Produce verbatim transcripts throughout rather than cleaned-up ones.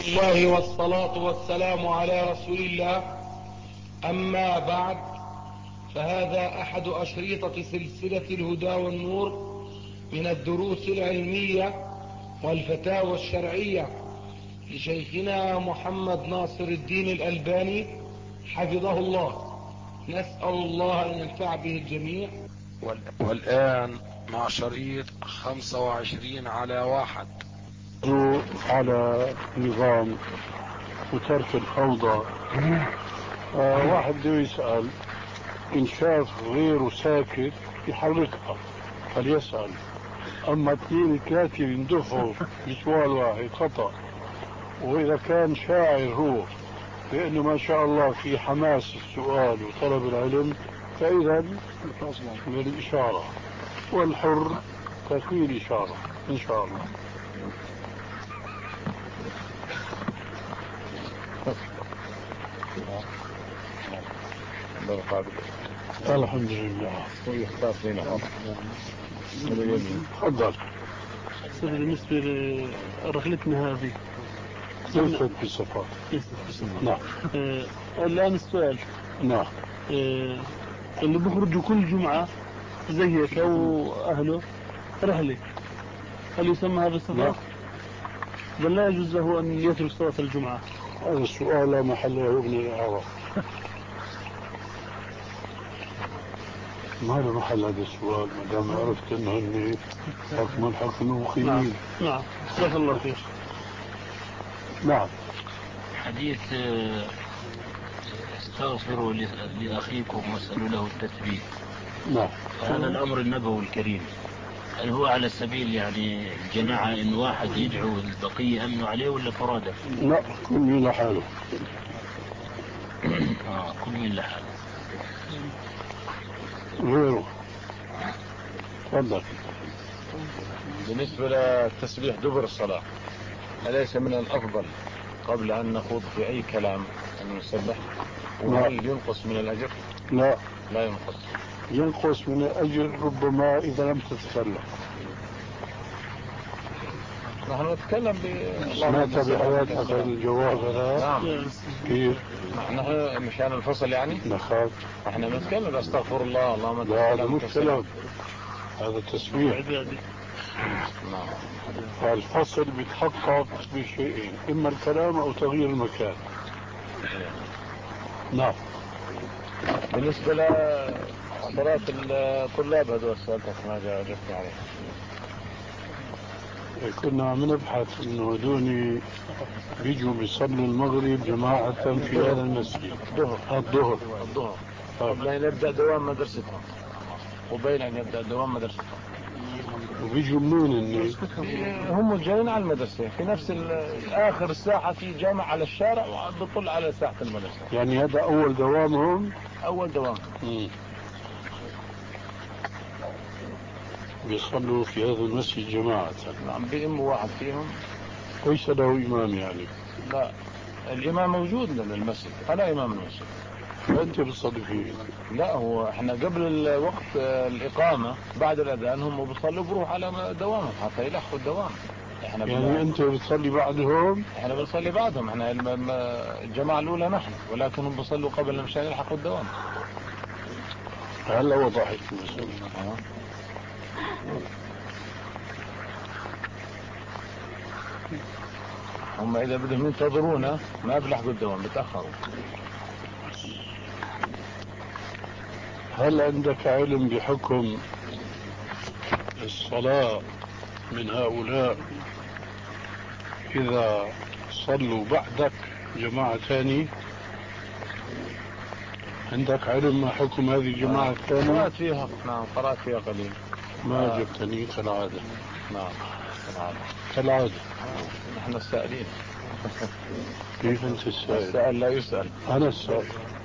الله والصلاة والسلام على رسول الله. أما بعد، فهذا أحد أشريطة سلسلة الهدى والنور من الدروس العلمية والفتاوى الشرعية لشيخنا محمد ناصر الدين الألباني حفظه الله. نسأل الله أن ينفع به الجميع. والآن مع شريط خمسة وعشرين على واحد على نظام وترك الفوضى. آه واحد بده يسأل، إن شاف غيره ساكت يحركها فليسأل، أما اثنين ثلاثة يندفعوا بسؤال واحد خطأ. وإذا كان شاعر هو بأنه ما شاء الله في حماس السؤال وطلب العلم، فإذا بالإشارة، والحر تكفيه الإشارة إن شاء الله. الحمد لله. تفضل. بالنسبة لرحلتنا هذه يوسف في السفر. نعم. آه الآن السؤال. نعم. آه اللي بيخرجوا كل جمعة زي هيك أو أهله رحلة، هل يسمى هذا السفر؟ نعم. بل لا يجوز له أن يترك صلاة الجمعة؟ هذا السؤال لا محل له من الإعراب. ما له محل هذا السؤال ما دام عرفت انه هن حكم الحكم المقيمين. نعم. نعم. جزاك الله خير. نعم. حديث استغفروا لأخيكم واسألوا له التثبيت. نعم. هذا الأمر النبوي الكريم، هل هو على سبيل يعني الجماعة إن واحد يدعو البقية أمنوا عليه ولا فرادة؟ لا، كل من لحاله. آه كل من لحاله. غيره. تفضل. بالنسبة للتسبيح دبر الصلاة، أليس من الأفضل قبل أن نخوض في أي كلام أن نسبح؟ وهل ينقص من الأجر؟ لا، لا ينقص. ينقص من الأجر ربما إذا لم تتكلم. نحن نتكلم ب سمعت بحياتك الجواب هذا؟ نعم. كيف؟ نحن مشان الفصل يعني؟ نخاف. احنا بنتكلم استغفر الله اللهم لا، هذا مش كلام، هذا تسبيح. نعم. فالفصل بيتحقق بشيئين، إما الكلام أو تغيير المكان. نعم. بالنسبة لصلاة الطلاب هذول سؤالتك ما جاوبت عليه. كنا عم نبحث انه هدوني بيجوا بيصلوا المغرب جماعة في هذا المسجد. الظهر. الظهر. الظهر. قبل أن يبدأ دوام مدرستهم. وبين أن يبدأ دوام مدرستهم. وبيجوا منين اني؟ هم جايين على المدرسة في نفس آخر الساحة، في جامع على الشارع وبطل على ساحة المدرسة. يعني هذا أول دوامهم؟ أول دوام. مم. بيصلوا في هذا المسجد جماعة. نعم. بيأموا واحد فيهم. ليس له إمام يعني؟ لا، الإمام موجود للمسجد، أنا إمام المسجد. فأنت بتصلي فيه؟ لا، هو احنا قبل وقت الإقامة بعد الأذان هم بيصلوا بروح على دوامهم حتى يلحقوا الدوام. احنا يعني أنت بتصلي بعدهم؟ احنا بنصلي بعدهم، احنا الجماعة الأولى نحن، ولكن هم بيصلوا قبل مشان يلحقوا الدوام. هلا وضحت المسألة. هم إذا بدهم ينتظرونا ما بيلحقوا الدوام، بتأخروا. هل عندك علم بحكم الصلاة من هؤلاء إذا صلوا بعدك جماعة ثاني؟ عندك علم ما حكم هذه الجماعة الثانية؟ قرأت فيها. نعم، قرأت فيها قليل. ما آه. جبتني كالعادة. نعم كالعادة. كالعادة. نحن السائلين. كيف أنت السائل؟ السائل لا يسأل. أنا السائل.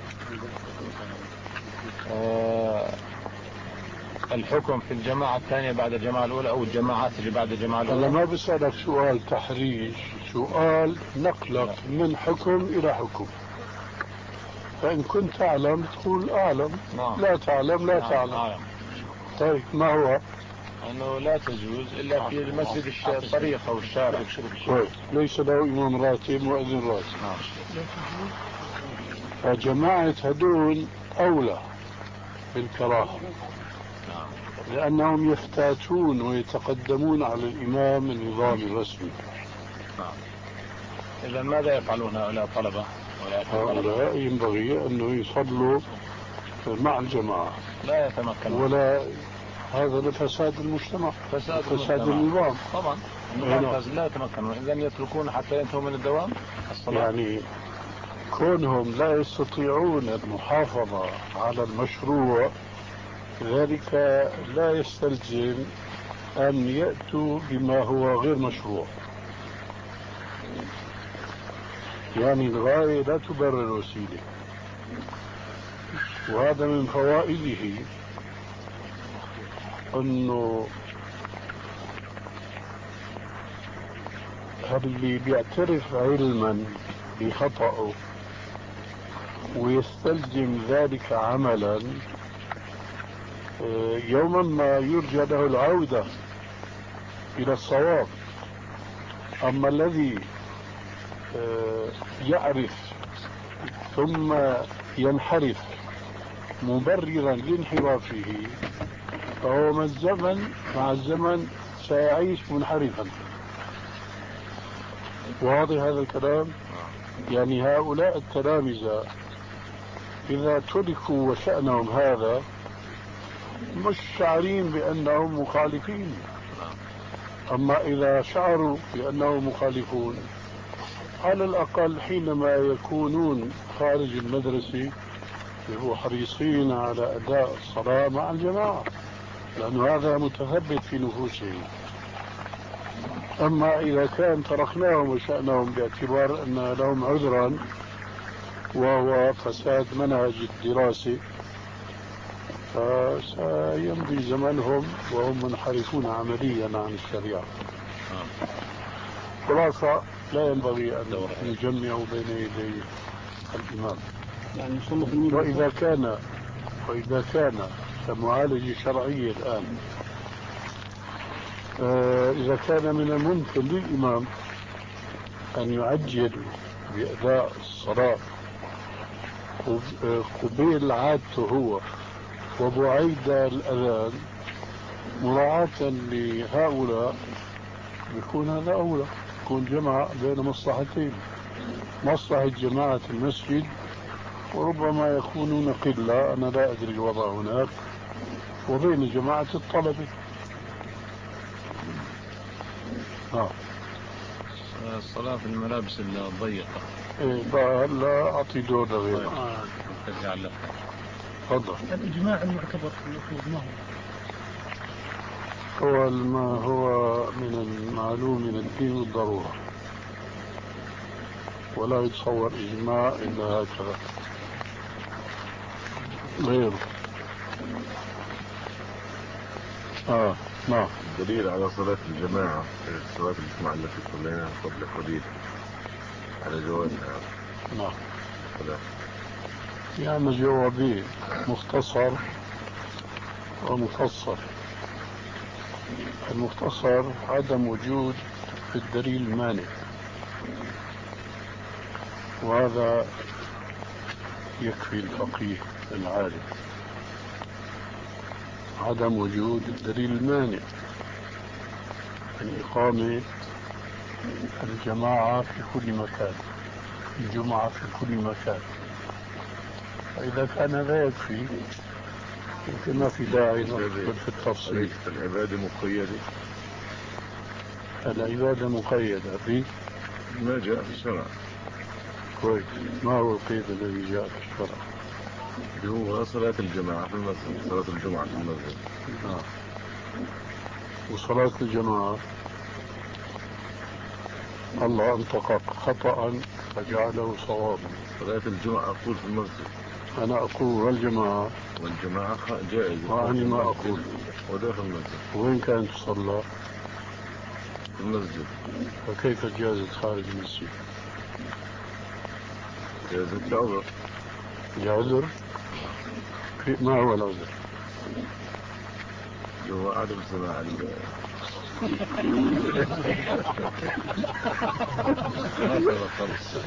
آه الحكم في الجماعة الثانية بعد الجماعة الأولى أو الجماعات اللي بعد الجماعة الأولى؟ أنا ما بسألك سؤال تحريج، سؤال نقلك من حكم إلى حكم. فإن كنت تعلم تقول أعلم. نعم. لا تعلم لا نعم. تعلم. نعم. طيب ما هو؟ أنه لا تجوز إلا في المسجد الطريق أو الشارع. ليس له إمام راتب مؤذن راتب. فجماعة هدول أولى بالكراهة، لأنهم يفتاتون ويتقدمون على الإمام النظام الرسمي. إذا ماذا يفعلون هؤلاء الطلبة؟ هؤلاء ينبغي أنه يصلوا مع الجماعة، لا يتمكنون، ولا هذا لفساد المجتمع، فساد, فساد النظام. طبعا لا يتمكنون. إذا يتركون حتى ينتهوا من الدوام الصلاة. يعني كونهم لا يستطيعون المحافظة على المشروع، ذلك لا يستلزم أن يأتوا بما هو غير مشروع. يعني الغاية لا تبرر الوسيلة، وهذا من فوائده أنه اللي بيعترف علما بخطأه ويستلزم ذلك عملا، يوما ما يرجى له العودة إلى الصواب. أما الذي يعرف ثم ينحرف مبررا لانحرافه، فهو مع الزمن مع الزمن سيعيش منحرفا. واضح هذا الكلام؟ يعني هؤلاء التلامذة إذا تركوا وشأنهم هذا مش شعرين بأنهم مخالفين، أما إذا شعروا بأنهم مخالفون على الأقل حينما يكونون خارج المدرسة يبقوا حريصين على أداء الصلاة مع الجماعة، لأن هذا متثبت في نفوسهم. أما إذا كان تركناهم وشأنهم باعتبار أن لهم عذرا وهو فساد منهج الدراسة، فسيمضي زمنهم وهم منحرفون عمليا عن الشريعة. خلاصة لا ينبغي أن نجمع بين يدي الإمام. يعني وإذا كان وإذا كان كمعالجة شرعية الآن، آه إذا كان من الممكن للإمام أن يعجل بأداء الصلاة قبيل عادته هو وبعيد الأذان مراعاة لهؤلاء، يكون هذا أولى، يكون جمع بين مصلحتين: مصلحة جماعة المسجد، وربما يكونون قلة، أنا لا أدري الوضع هناك، وبين جماعة الطلبة. آه. الصلاة في الملابس الضيقة. إيه بقى هلا أعطي دور لغيره. آه. تجعل لك. تفضل. الإجماع المعتبر في الأصول ما هو؟ هو ما هو من المعلوم من الدين الضرورة، ولا يتصور إجماع إلا هكذا غيره. آه نعم. الدليل على صلاة الجماعة، صلاة الجماعة التي صليناها قبل قليل على جوازها. نعم. يعني جوابين: مختصر ومفصل. المختصر عدم وجود الدليل المانع، وهذا يكفي الفقيه العالم. عدم وجود الدليل المانع من إقامة الجماعة في كل مكان، الجمعة في كل مكان. فإذا كان هذا يكفي يمكن ما في داعي ندخل في التفصيل. العبادة مقيدة. العبادة مقيدة ب ما جاء في الشرع. كويس. ما هو القيد الذي جاء في الشرع؟ اللي هو صلاة الجماعة في المسجد، صلاة الجمعة في المسجد. آه. وصلاة الجماعة الله أنطق خطأ فجعله صوابا. صلاة الجمعة أقول في المسجد. أنا أقول والجماعة. والجماعة جائزة. وأنا ما أقول. وده في المسجد. وين كانت تصلى؟ في المسجد. فكيف جازت خارج المسجد؟ جازت لعذر. لعذر؟ ما هو العذر؟ هو عدم سماع ال- هذا الخلص.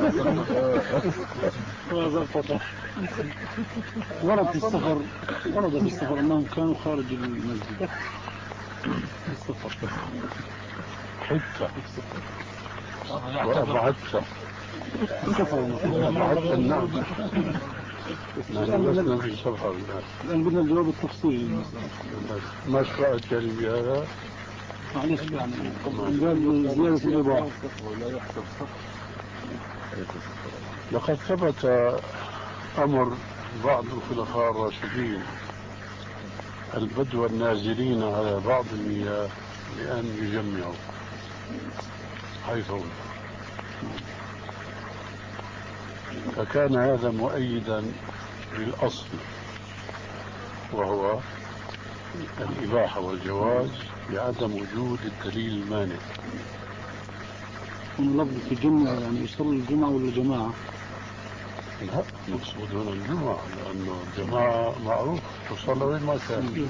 ورد في السفر ورد في السفر أنهم كانوا خارج المسجد في السفر حتى وأبعدت سفر أبعدت النعم نحن لسنا في سفر. الآن بدنا الجواب التفصيلي. ما قرأت يعني بهذا؟ معلش يعني قال زيادة الإباحة. لقد ثبت أمر بعض الخلفاء الراشدين البدو النازلين على بعض المياه بأن يجمعوا حيث هم، فكان هذا مؤيدا للأصل وهو الإباحة والجواز بعدم وجود الدليل المانع. من لفظ الجمعة يعني يصلي الجمعة ولا جماعة؟ لا، مقصود هنا الجمعة، لأنه الجماعة معروف تصلى وين ما كان.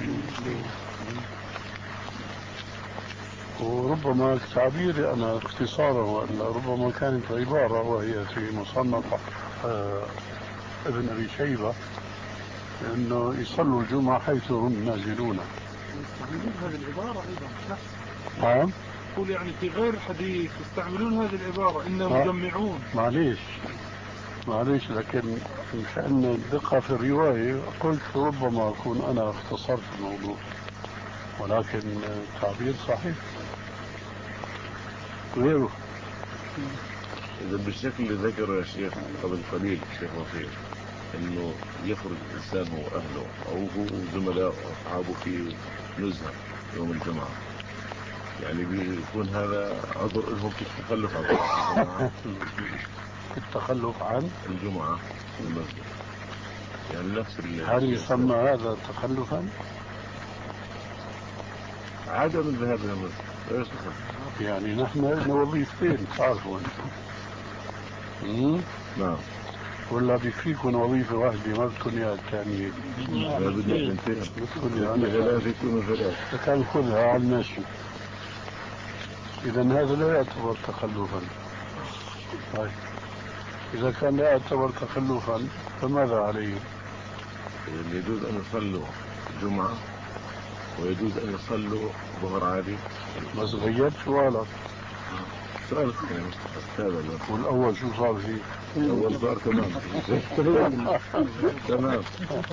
وربما تعبيري أنا اختصارا، وإلا ربما كانت عبارة وهي في مصنف آه ابن أبي شيبة أنه يصلوا الجمعة حيث هم نازلون. هذه العبارة أيضا نفس. نعم. قول يعني في غير الحديث يستعملون هذه العبارة إنهم يجمعون. معليش معليش لكن مشان الدقة في الرواية قلت ربما أكون أنا اختصرت الموضوع، ولكن التعبير صحيح غيره. إذا بالشكل اللي ذكره يا شيخ قبل قليل الشيخ وفيق إنه يخرج الإنسان هو أهله أو هو زملاء وأصحابه في نزهة يوم الجمعة، يعني بيكون هذا عذر لهم في التخلف عن الجماعة. التخلف عن الجمعة في المسجد يعني نفس هل يسمى هذا تخلفا؟ عدم الذهاب إلى المسجد ايش تخلف؟ يعني نحن لنا وظيفتين تعرفوا. نعم. ولا بيكفيكم وظيفة واحدة ما بدكم إياها الثانية؟ لا بدنا اثنتين. بدكم إياها ثلاثة يكونوا ثلاثة. فكان خذها على المشي. إذا هذا لا يعتبر تخلفا. طيب إذا كان لا يعتبر تخلفا فماذا عليه؟ يجوز أن يصلوا جمعة ويجوز أن يصلوا ظهر عادي. بس غيرت سؤالك. سؤال ثاني هذا. والأول شو صار فيه؟ الأول صار تمام. تمام.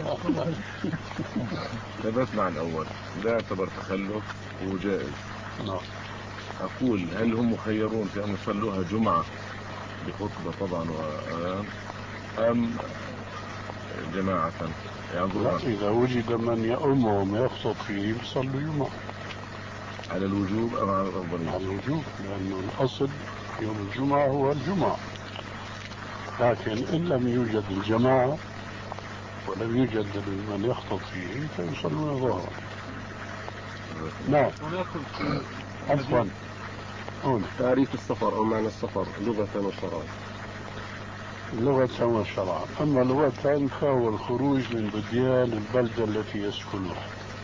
ثبت مع الأول لا يعتبر تخلف وجائز. نعم. أقول هل هم مخيرون في أن يصلوها جمعة بخطبة طبعا وأذان أم جماعة؟ يعني إذا وجد من يؤمهم يخطب فيه يصلوا جمعة. على الوجوب أم على الأفضلية؟ على الوجوب، لأنه الأصل يوم الجمعة هو الجمعة، لكن إن لم يوجد الجماعة ولم يوجد من يخطب فيه فيصلون ظهرا. نعم. عفوا. تعريف السفر أو معنى السفر لغة وشرعا. لغة وشرعا. أما لغة فهو الخروج من بديان البلدة التي يسكنها.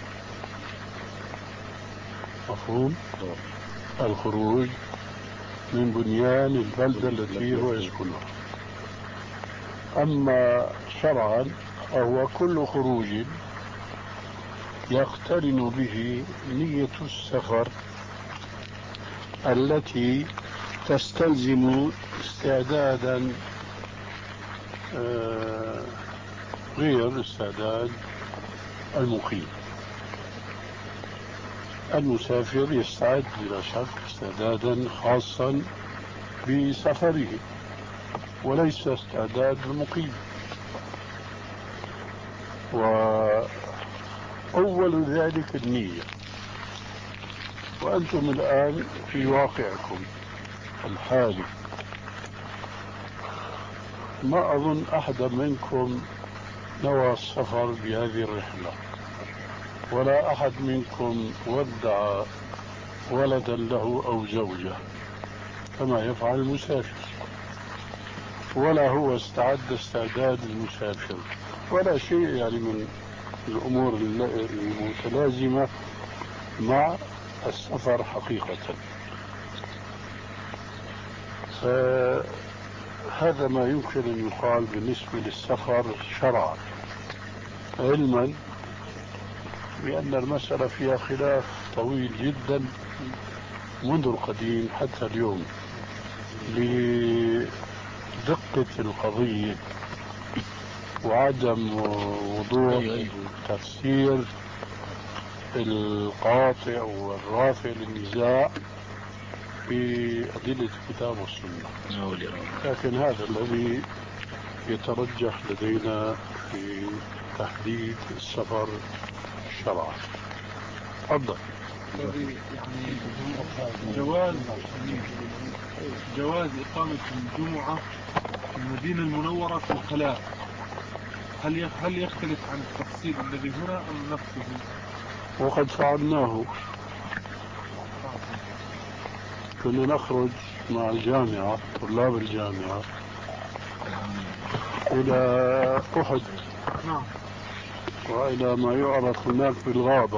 مفهوم؟ الخروج من بنيان البلدة التي هو يسكنها. أما شرعا فهو كل خروج يقترن به نية السفر التي تستلزم استعدادا غير استعداد المقيم. المسافر يستعد بلا شك استعدادا خاصا بسفره وليس استعداد المقيم. وأول ذلك النية. وأنتم الآن في واقعكم الحالي ما أظن أحد منكم نوى السفر بهذه الرحلة، ولا أحد منكم ودع ولدا له أو زوجة كما يفعل المسافر، ولا هو استعد استعداد المسافر ولا شيء يعني من الأمور المتلازمة مع السفر حقيقة. فهذا ما يمكن أن يقال بالنسبة للسفر شرعا، علما بأن المسألة فيها خلاف طويل جدا منذ القديم حتى اليوم لدقة القضية وعدم وضوح تفسير القاطع والرافع للنزاع في أدلة الكتاب والسنة. لكن هذا الذي يترجح لدينا في تحديد السفر الشرعي. تفضل. يعني جواز جواز إقامة الجمعة في المدينة المنورة في الخلاء، هل هل يختلف عن التفصيل الذي هنا أم نفسه؟ وقد فعلناه، كنا نخرج مع الجامعة، طلاب الجامعة، إلى أحد وإلى ما يعرف هناك بالغابة،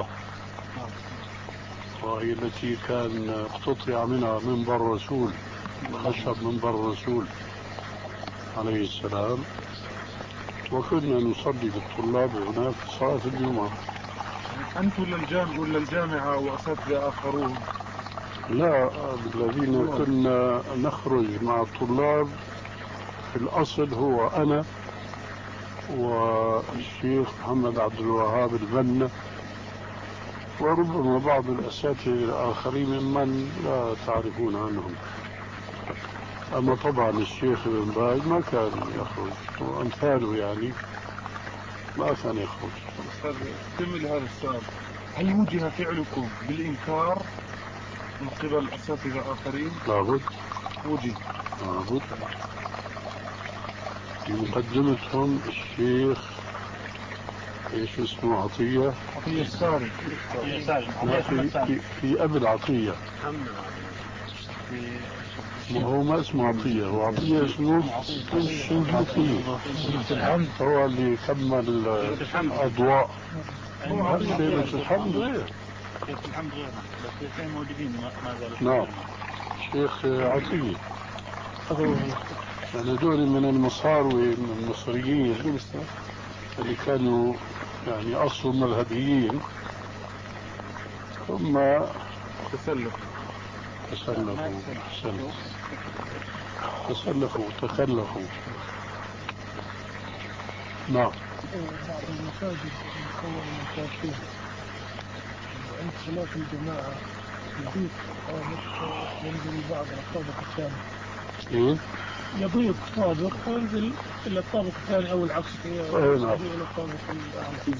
وهي التي كان اقتطع منها منبر الرسول، خشب منبر الرسول عليه السلام، وكنا نصلي بالطلاب هناك صلاة الجمعة. أنت ولا الجامعة ولا الجامعة وأساتذة آخرون؟ لا، الذين كنا نخرج مع الطلاب في الأصل هو أنا والشيخ محمد عبد الوهاب البنا، وربما بعض الأساتذة الآخرين ممن لا تعرفون عنهم. أما طبعا الشيخ ابن باز ما كان يخرج، وأمثاله يعني ما كان يخرج. كمل هذا السؤال، هل وجه فعلكم بالإنكار من قبل أساتذة آخرين؟ لابد وجه لابد. في مقدمتهم الشيخ ايش اسمه، عطية عطية الساري في, في, في أبل عطية، ما هو ما اسمه عطية، هو عطية اسمه الشنقيطي، هو اللي كمل أضواء. شيخ الحمد غير، شيخ الحمد غير، بس الاثنين موجودين ما زالوا. نعم، شيخ عطية. يعني هذول من المصاروي، من المصريين اللي كانوا يعني أصل مذهبيين، ثم تسلفوا تسلفوا تسلفوا تكلفوا. نعم. بعض المساجد المكونة من كافين عند صلاة الجماعة يضيق طابق ينزل البعض على الطابق الثاني. إيه؟ يضيق طابق وينزل إلى الطابق الثاني أو العكس، ينزل إلى الطابق الأعلى.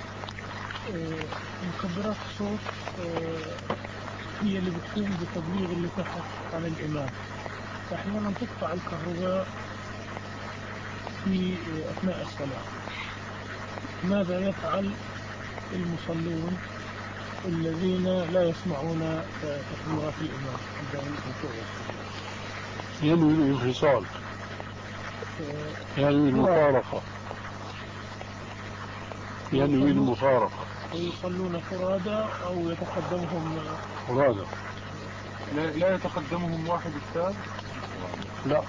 مكبرات الصوت هي اللي بتقوم بتبليغ اللي تحت عن الإمام. أحيانا تقطع الكهرباء في أثناء الصلاة. ماذا يفعل المصلون الذين لا يسمعون تكبيرات الإمام؟ ينوي الانفصال، ينوي المفارقة، ينوي المفارقة. ويصلون فرادى أو يتقدمهم فرادى؟ لا, لا يتقدمهم واحد الثالث؟ لا،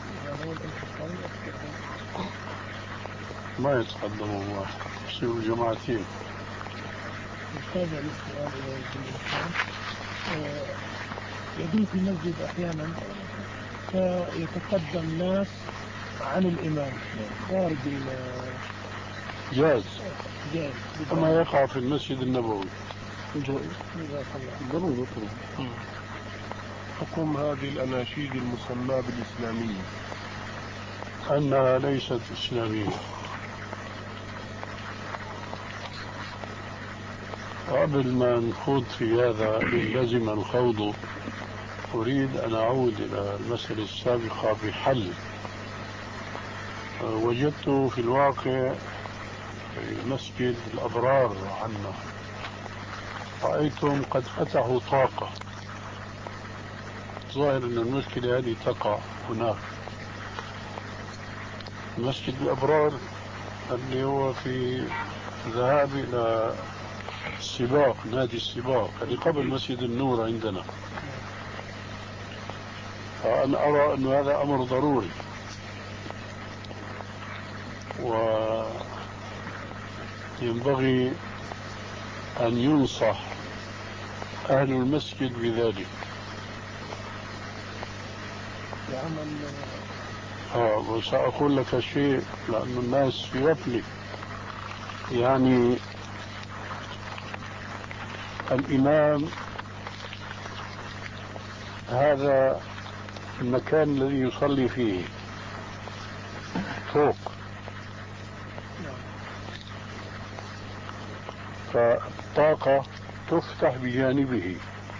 ما يتقدمهم واحد، يصيروا جماعتين. يتابع الاستقرار بالإنسان. يضيف المسجد أحيانا فيتقدم ناس عن الإمام خارج جاز جاز كما يقع في المسجد النبوي. ضروري. حكم هذه الأناشيد المسماة بالإسلامية أنها ليست إسلامية. قبل ما نخوض في هذا إن لزم الخوض، أريد أن أعود إلى المسألة السابقة بحل وجدته في الواقع في مسجد الأبرار عنا. رأيتم قد فتحوا طاقة، ظاهر أن المشكلة هذه تقع هناك. مسجد الأبرار اللي هو في ذهاب إلى السباق، نادي السباق، هذه قبل مسجد النور عندنا. فأنا أرى أن هذا أمر ضروري، وينبغي أن ينصح أهل المسجد بذلك. آه وسأقول لك شيء لأن الناس في غفلة. يعني الإمام هذا المكان الذي يصلي فيه فوق، فالطاقة تفتح بجانبه،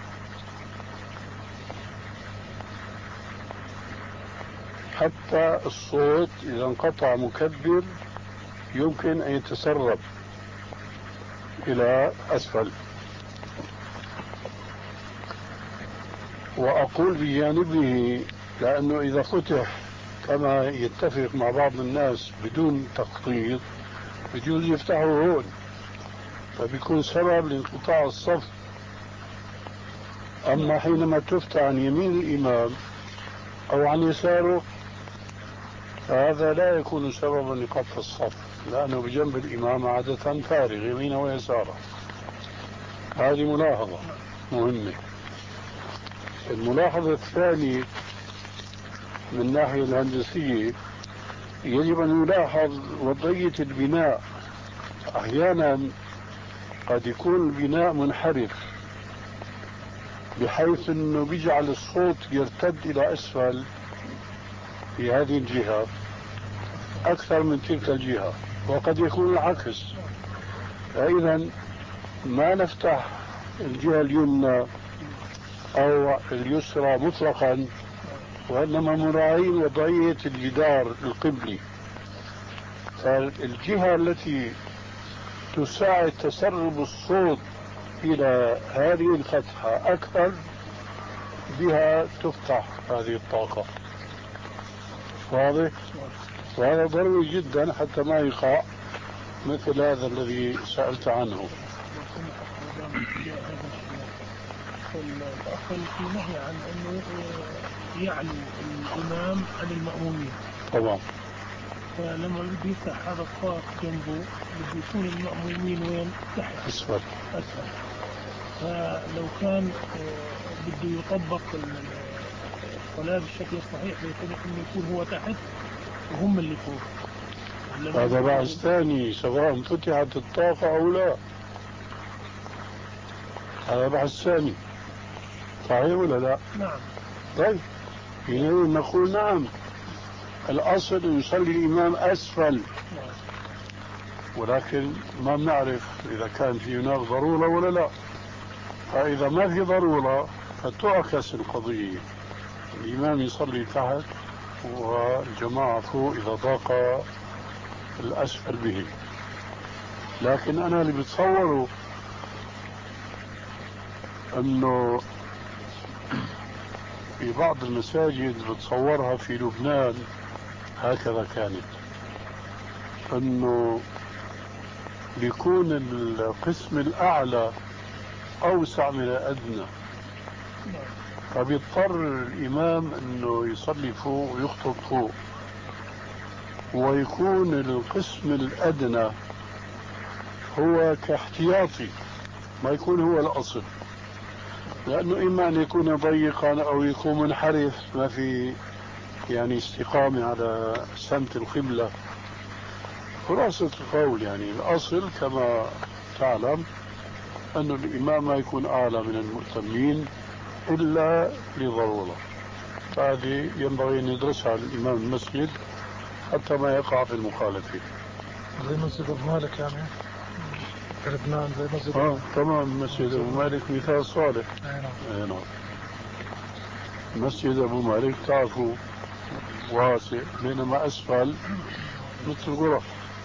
حتى الصوت إذا انقطع مكبر يمكن أن يتسرب إلى أسفل. وأقول بجانبه لأنه إذا فتح كما يتفق مع بعض الناس بدون تخطيط بجوز يفتحوا هون، فبيكون سبب لانقطاع الصف. أما حينما تفتح عن يمين الإمام أو عن يساره فهذا لا يكون سببا لقطع الصف، لأنه بجنب الإمام عادة فارغ يمينه ويساره. هذه ملاحظة مهمة. الملاحظة الثانية من الناحية الهندسية يجب أن يلاحظ وضعية البناء. أحيانا قد يكون البناء منحرف بحيث أنه بيجعل الصوت يرتد إلى أسفل في هذه الجهة أكثر من تلك الجهة، وقد يكون العكس. فإذا ما نفتح الجهة اليمنى أو اليسرى مطلقا، وإنما مراعين وضعية الجدار القبلي. فالجهة التي تساعد تسرب الصوت إلى هذه الفتحة أكثر بها تفتح هذه الطاقة. واضح؟ وهذا ضروري جدا حتى ما يقع مثل هذا الذي سألت عنه. الأصل في نهي عن أنه يعلو الإمام عن المأمومين طبعا. فلما بده يفتح هذا الطاق جنبه بده يكون المأمومين وين؟ تحت أسفل أسفل. فلو كان بده يطبق الصلاة بالشكل الصحيح يكون أنه يكون هو تحت وهم اللي فوق. هذا بحث ثاني سواء فتحت الطاقة أو لا، هذا بحث ثاني. صحيح ولا لا؟ نعم. طيب نقول نعم، الأصل أن يصلي الإمام أسفل، ولكن ما بنعرف إذا كان في هناك ضرورة ولا لا. فإذا ما في ضرورة فتعكس القضية، الإمام يصلي تحت والجماعة فوق إذا ضاق الأسفل به. لكن أنا اللي بتصوره أنه في بعض المساجد بتصورها في لبنان هكذا كانت، أنه بيكون القسم الأعلى أوسع من الأدنى، فبيضطر الإمام أنه يصلي فوق ويخطب فوق، ويكون القسم الأدنى هو كاحتياطي ما يكون هو الأصل، لأنه إما أن يكون ضيقا أو يكون منحرف ما في يعني استقامة على سمت القبلة. خلاصة القول يعني الأصل كما تعلم أن الإمام ما يكون أعلى من المؤتمين إلا لضرورة. هذه ينبغي أن يدرسها الإمام المسجد حتى ما يقع في المخالفة. زي مسجد أبو مالك يعني في لبنان زي مسجد آه تمام. مسجد أبو مالك مثال صالح. أي نعم. مسجد أبو مالك تعرفوا واسع، بينما أسفل مثل غرف.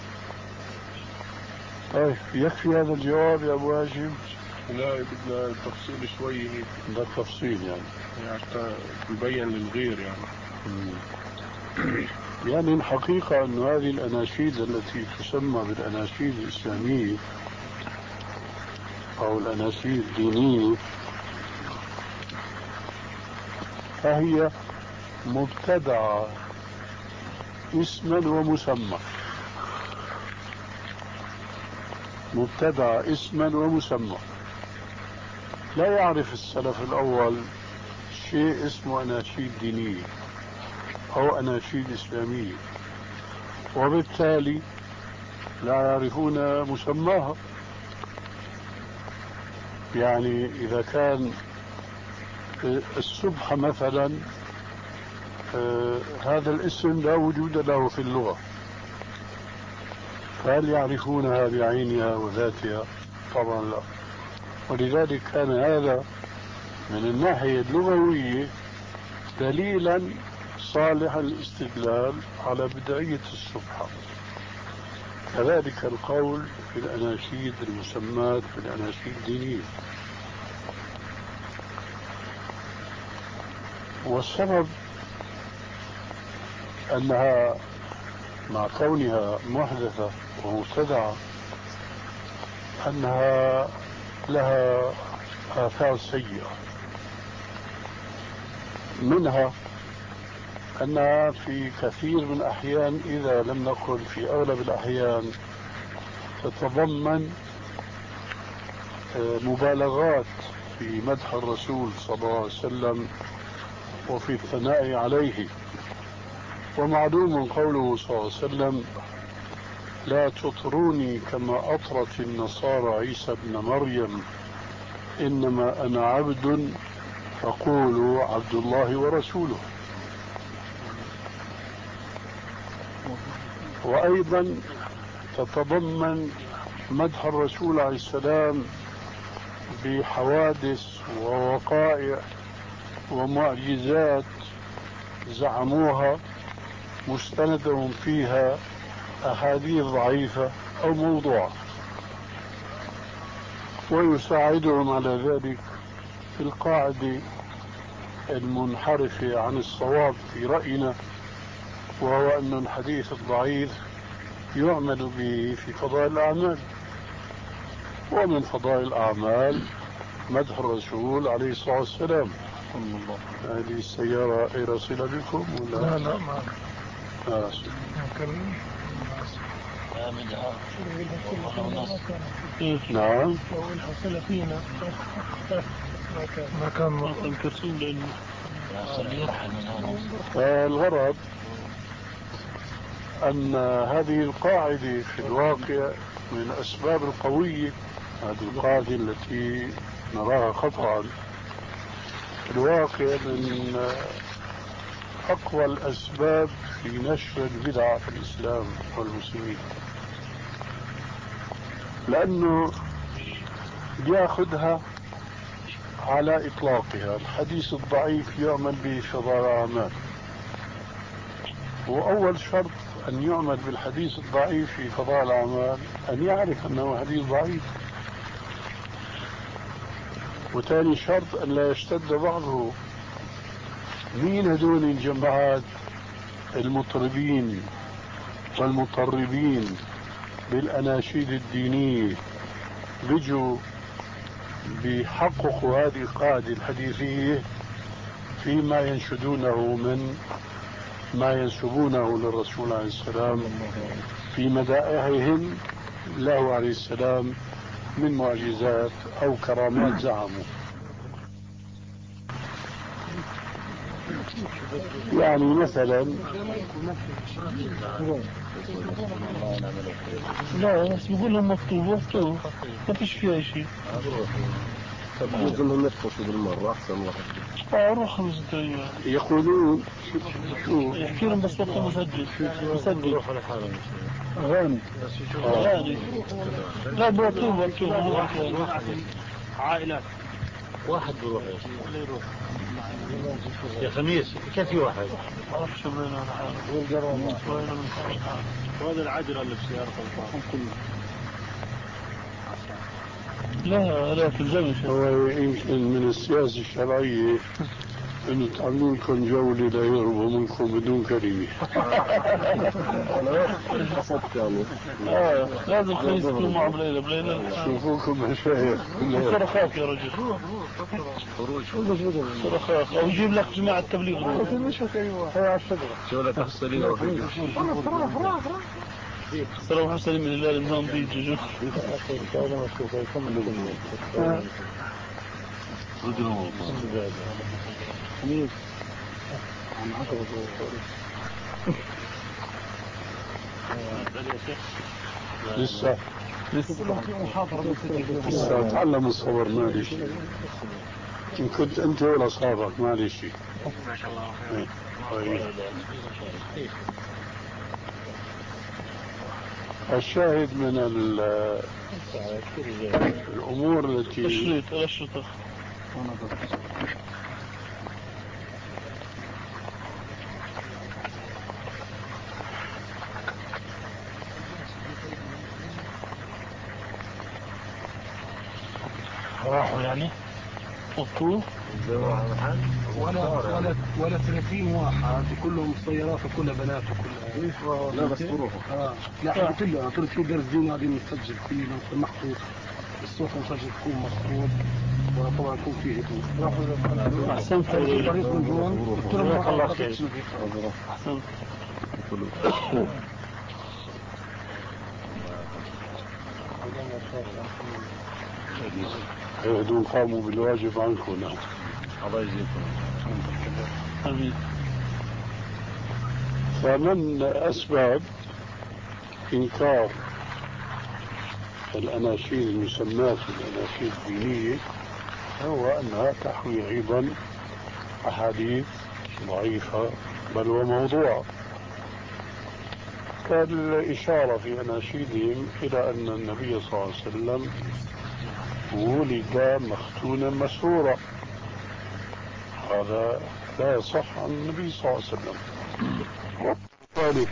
طيب يكفي هذا الجواب يا أبو هاشم؟ لا بدنا تفصيل شوي هيك. بدك تفصيل يعني حتى نبين للغير يعني. مم. يعني الحقيقة أن هذه الأناشيد التي تسمى بالأناشيد الإسلامية أو الأناشيد الدينية فهي مبتدعة اسما ومسمى، مبتدعة اسما ومسمى. لا يعرف السلف الأول شيء اسمه أناشيد دينية أو أناشيد إسلامية، وبالتالي لا يعرفون مسماها. يعني إذا كان السبح مثلا آه هذا الاسم لا وجود له في اللغة، فهل يعرفونها بعينها وذاتها؟ طبعا لا. ولذلك كان هذا من الناحية اللغوية دليلا صالح الاستدلال على بدعية السبحة. كذلك القول في الأناشيد المسمات بالأناشيد الدينية. والسبب أنها مع كونها محدثة ومبتدعة أنها لها آثار سيئة، منها أنها في كثير من الأحيان إذا لم نقل في أغلب الأحيان تتضمن مبالغات في مدح الرسول صلى الله عليه وسلم وفي الثناء عليه. ومعلوم قوله صلى الله عليه وسلم: لا تطروني كما أطرت النصارى عيسى ابن مريم إنما أنا عبد فقولوا عبد الله ورسوله. وأيضا تتضمن مدح الرسول عليه السلام بحوادث ووقائع ومعجزات زعموها مستندهم فيها أحاديث ضعيفة أو موضوعة، ويساعدهم على ذلك في القاعدة المنحرفة عن الصواب في رأينا، وهو أن الحديث الضعيف يعمل به في فضائل الأعمال، ومن فضائل الأعمال مدح الرسول عليه الصلاة والسلام. هذه السيارة غير صلة بكم ولا؟ لا لا ما آه. نعم. لو إنها صلة فينا ما كان مصدر كرسول لأنه الغرض أن هذه القاعدة في الواقع من الأسباب القوية، هذه القاعدة التي نراها خطأ في الواقع من أقوى الأسباب في نشر البدع في الإسلام والمسلمين، لأنه يأخذها على إطلاقها. الحديث الضعيف يعمل به فضائل الأعمال، وأول شرط أن يعمل بالحديث الضعيف في فضائل الأعمال أن يعرف أنه حديث ضعيف، وثاني شرط أن لا يشتد بعضه. مين هدول الجماعات المطربين والمطربين بالأناشيد الدينية بيجوا بيحققوا هذه القاعدة الحديثية فيما ينشدونه من ما ينسبونه للرسول عليه السلام في مدائحهم له عليه السلام من معجزات أو كرامات زعموا. يعني مثلا لا بس بيقول لهم مكتوب مكتوب ما فيش فيها شيء. تبغوا انهم يختصوا بالمرة احسن واحد. اه روح خمس دقايق. يقولون شو يحكي لهم بس وقت مسجل مسجل أغاني أغاني لا مكتوب مكتوب عائلات واحد بروح ولا يروح يا خميس كيف في واحد ما اعرفش بينه ولا حاجه وين من حاجه وهذا العجله اللي بسيارة الفاضل لا لا في الجمش. هو يمكن من السياسة الشرعية انه تعملوا لكم جولة ليهربوا منكم بدون كلمة. انا قصدت يعني اه لازم خلينا تكون معهم بليلة بليلة. شوفوكم مشايخ. صرخاك يا رجل. صرخاك او يجيب لك جماعة تبليغ. مش ايوه هي على الشجرة. شغلة تفصيلية. السلام عليكم من الله النظام بيجي. لسه لسه لسه اتعلم الصبر ما لي شيء. ان كنت انت ولا صابك ما لي شيء. ما شاء الله. الشاهد من الامور التي اشريت اشرطه راحوا يعني وطول ولا ولا ولا ثلاثين واحد كلهم سيارات وكلها بنات وكلها لا بس بروحوا. اه لا قلت له قلت في درس دين قاعدين نسجل فيه محطوط الصوت المسجل يكون مظبوط وطبعا يكون فيه هدوء. احسنت طريق من جون قلت له الله خير. احسنت. هدول قاموا بالواجب عنكم. الله يجزيكم. امين. فمن اسباب انكار الاناشيد المسماة الاناشيد الدينية هو انها تحوي ايضا احاديث ضعيفة بل وموضوع، كالإشارة في أناشيدهم إلى أن النبي صلى الله عليه وسلم ولد مختونا مسرورا. هذا لا يصح عن النبي صلى الله عليه وسلم. وبالتالي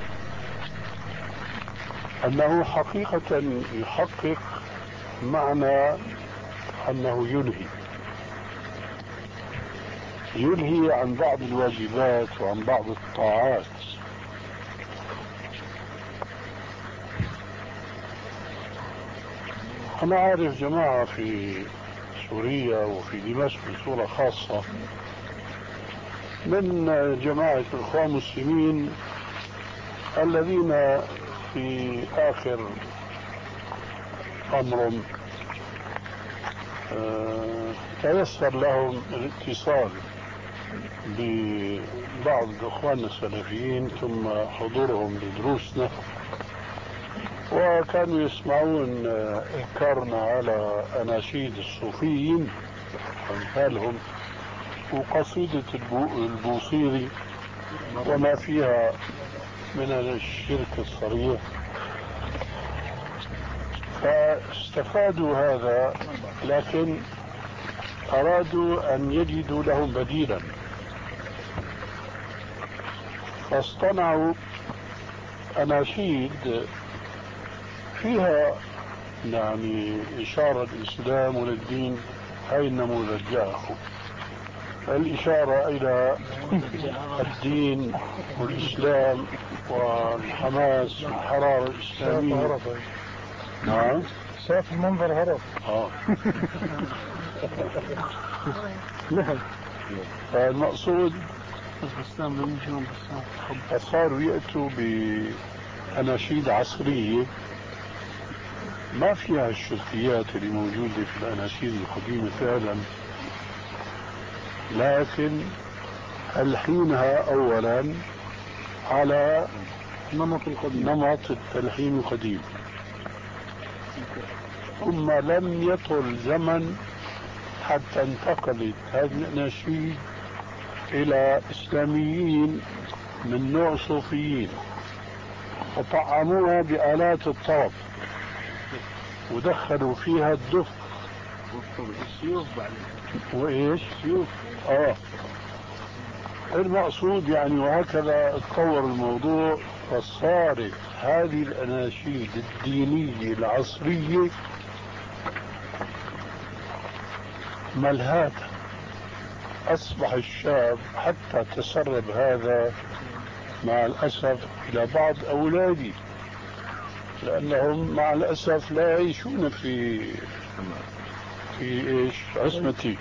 أنه حقيقة يحقق معنى أنه ينهي ينهي عن بعض الواجبات وعن بعض الطاعات. أنا أعرف جماعة في سوريا وفي دمشق بصورة خاصة من جماعة الإخوان المسلمين الذين في آخر أمرهم تيسر لهم الاتصال ببعض إخواننا السلفيين ثم حضورهم لدروسنا، وكانوا يسمعون إنكارنا على أناشيد الصوفيين أمثالهم وقصيدة البوصيري وما فيها من الشرك الصريح، فاستفادوا هذا لكن أرادوا أن يجدوا لهم بديلا، فاصطنعوا أناشيد فيها يعني إشارة الإسلام والدين. هاي النموذج جاءه الإشارة إلى الدين والإسلام والحماس والحرارة الإسلامية. نعم شاف المنظر هرب. آه. فالمقصود فصاروا يأتوا بأناشيد عصرية ما فيها الشركيات اللي موجودة في الأناشيد القديمة فعلا، لكن تلحينها أولا على نمط القديم نمط التلحين القديم، ثم لم يطل زمن حتى انتقلت هذه الأناشيد إلى إسلاميين من نوع صوفيين وطعموها بآلات الطرب ودخلوا فيها الدف السيوف بعدين وإيش سيوف. آه المقصود يعني وهكذا تطور الموضوع، فصارت هذه الأناشيد الدينية العصرية ملهاة أصبح الشاب حتى تسرب هذا مع الأسف إلى بعض أولادي، لأنهم مع الأسف لا يعيشون في في إيش عصمتي،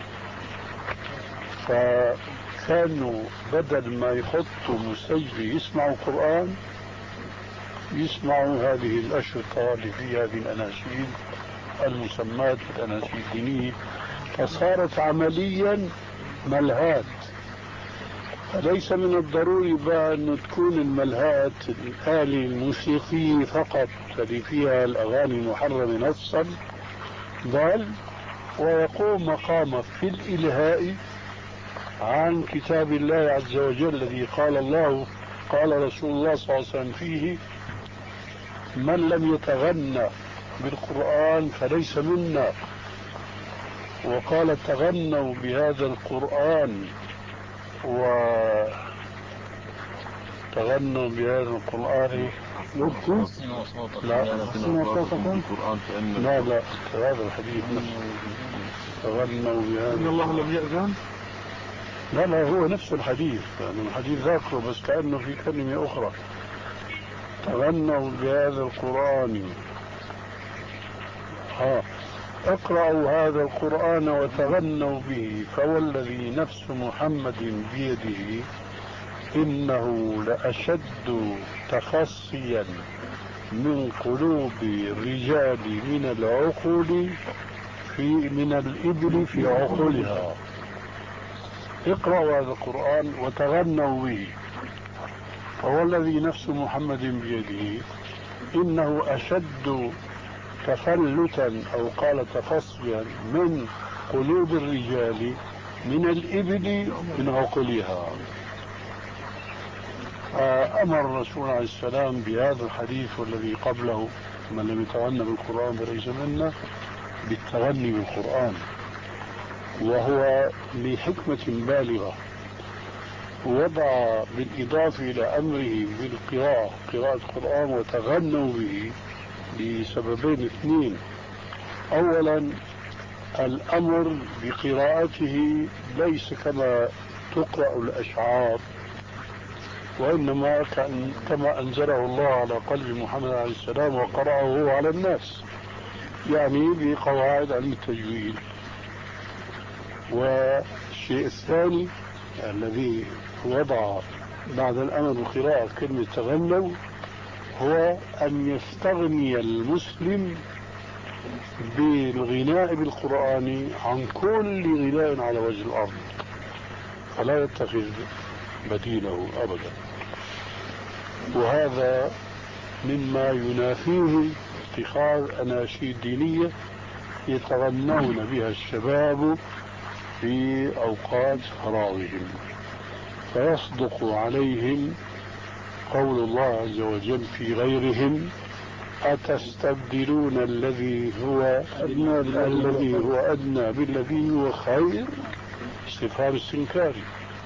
فكانوا بدل ما يحطوا مسجل يسمعوا قرآن يسمعوا هذه الأشرطة اللي فيها هذه الأناشيد المسمات بالأناشيد الدينية، فصارت عمليا ملهات. فليس من الضروري بقى أن تكون الملهات الآلة الموسيقية فقط التي فيها الأغاني المحرمة نصا، بل ويقوم مقامه في الإلهاء عن كتاب الله عز وجل الذي قال الله قال رسول الله صلى الله عليه وسلم فيه: من لم يتغنى بالقرآن فليس منا. وقال: تغنوا بهذا القرآن وتغنوا بهذا القرآن لا لا لا هذا الحديث تغنوا بهذا إن الله لم يأذن. لا لا هو نفس الحديث، يعني الحديث ذاكره بس كأنه في كلمة أخرى. تغنوا بهذا القرآن ها اقرأوا هذا القرآن وتغنوا به، فوالذي نفس محمد بيده إنه لأشد تخصيا من قلوب الرجال من العقول في من الإبل في عقولها. اقرأوا هذا القرآن وتغنوا به، فوالذي نفس محمد بيده إنه أشد تفلتا أو قال تفصيا من قلوب الرجال من الإبل من عقولها. أمر الرسول عليه السلام بهذا الحديث والذي قبله: من لم يتغنى بالقرآن فليس منا، بالتغني بالقرآن، وهو لحكمة بالغة. وضع بالإضافة إلى أمره بالقراءة قراءة القرآن وتغنوا به لسببين اثنين: أولا الأمر بقراءته ليس كما تقرأ الأشعار، وإنما كما أنزله الله على قلب محمد عليه السلام وقرأه على الناس، يعني بقواعد علم التجويد. والشيء الثاني الذي وضع بعد الأمر بالقراءة كلمة تغنوا هو أن يستغني المسلم بالغناء بالقرآن عن كل غناء على وجه الأرض، فلا يتخذ بديله أبدا. وهذا مما ينافيه اتخاذ أناشيد دينية يتغنون بها الشباب في أوقات فراغهم، فيصدق عليهم قول الله عز وجل في غيرهم: أتستبدلون الذي هو أدنى الذي هو أدنى بالذي هو خير، استفهام استنكاري.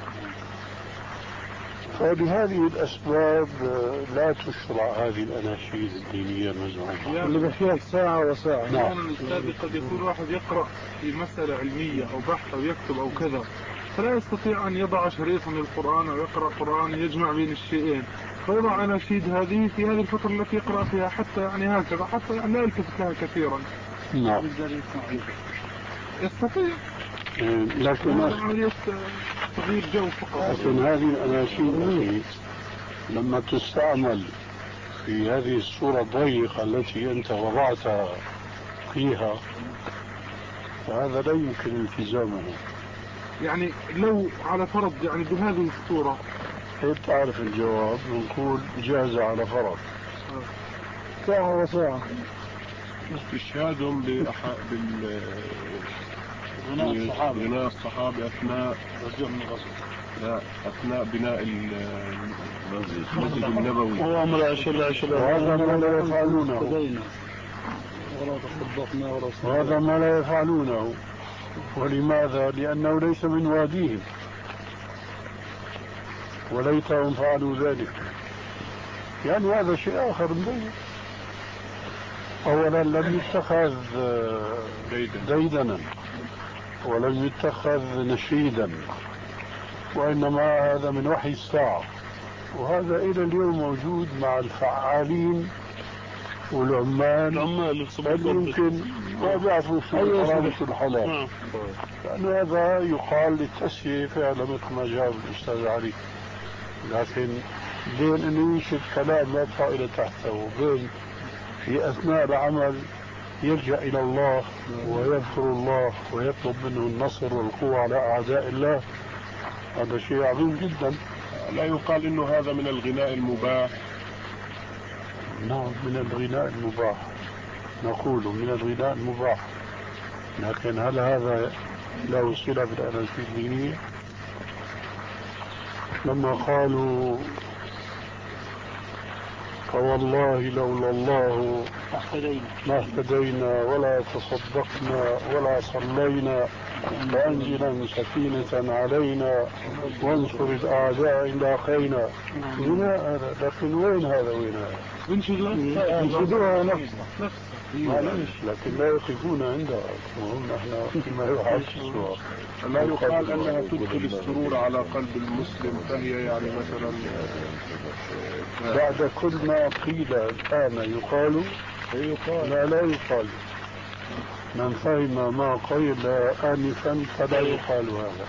فلهذه الأسباب لا تشرع هذه الأناشيد الدينية المزعومة اللي بفيها ساعة وساعة. نعم. الأستاذ قد يكون واحد يقرأ في مسألة علمية أو بحث أو يكتب أو كذا، فلا يستطيع أن يضع شريطا للقرآن أو يقرأ قرآن يجمع بين الشيئين، فيضع أناشيد هذه في هذه الفترة التي يقرأ فيها حتى يعني هكذا حتى يعني لا يلتفت لها كثيرا. نعم يستطيع، لكن عملية تغيير جو فقط. لكن هذه الأناشيد لما تستعمل في هذه الصورة الضيقة التي أنت وضعتها فيها فهذا لا يمكن التزامه. يعني لو على فرض يعني بهذه الصورة تعرف الجواب، نقول جاز على فرض ساعة وساعة. استشهادهم بأح... بال غناء الصحابة أثناء رجع من غزو لا أثناء بناء المسجد النبوي وعمر عشر عشر وهذا ما لا يفعلونه وهذا ما لا يفعلونه. ولماذا؟ لأنه ليس من واديهم، وليتهم فعلوا ذلك. يعني هذا شيء آخر مبين. أولا لم يتخذ ديدنا، ولم يتخذ نشيدا، وإنما هذا من وحي الساعة، وهذا إلى اليوم موجود مع الفعالين والعمال العمال بل يمكن ما بيعرفوا شو الحرام وشو الحلال، لأن هذا يقال للتسوية فعلا مثل ما جاب الأستاذ علي. لكن بين أنه ينشد كلام لا فائدة تحته وبين في أثناء العمل يلجأ إلى الله ويذكر الله ويطلب منه النصر والقوة على أعداء الله، هذا شيء عظيم جدا. لا يقال إنه هذا من الغناء المباح؟ نعم من الغناء المباح، نقول من الغناء المباح، لكن هل هذا له صلة بالأناشيد الدينية؟ لما قالوا فوالله لولا الله ما اهتدينا ولا تصدقنا ولا صلينا فأنزلا سكينة علينا وانصر الأعداء إن لاقينا. غناء هذا، لكن وين هذا وين هذا؟ ينشدوها نفسها معلش، لكن لا يقفون عندها، وهم نحن فيما يحسسها. لا يقال أنها تدخل السرور على قلب المسلم، فهي يعني مثلا بعد كل ما قيل الآن يقال لا لا يقال. من فهم ما قيل آنفا فلا يقال هذا.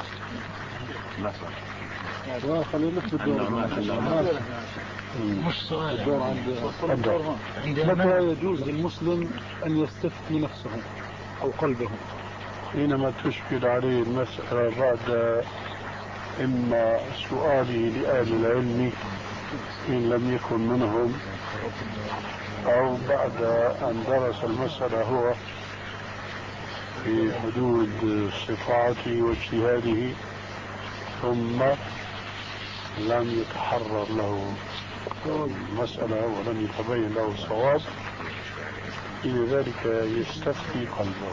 مثلا خلينا نفس الدور. مش سؤال الدور عند متى يجوز للمسلم أن يستفتي نفسه أو قلبه؟ حينما تشكل عليه المسألة بعد إما سؤاله لأهل العلم إن لم يكن منهم، أو بعد أن درس المسألة هو في حدود استطاعته واجتهاده ثم لم يتحرر له المسألة ولم يتبين له الصواب، لذلك يستفتي قلبه.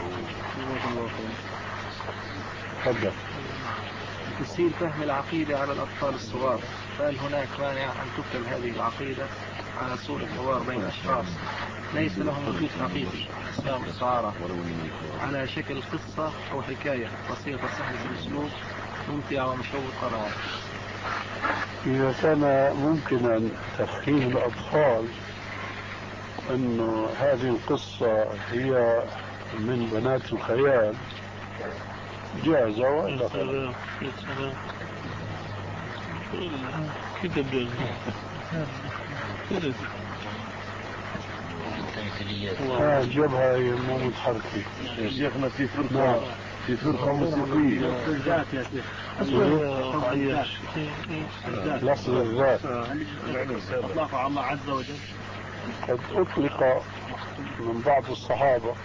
تفضل. تسهيل فهم العقيدة على الأطفال الصغار، فهل هناك مانع أن تكتب هذه العقيدة على صورة حوار بين أشخاص ليس لهم وجود حقيقي أسماء مستعارة على شكل قصة أو حكاية بسيطة سهلة الأسلوب ممتعة ومشوقة رائعة؟ إذا كان ممكنا تفهيم الأطفال أن هذه القصة هي من بنات الخيال جاهزة وإلا خلاص. ها جبهة مو متحركة يا شيخنا في فرقة في فرقة موسيقية الذات يا شيخ لفظ الذات أطلق على الله عز وجل قد أطلق من بعض الصحابة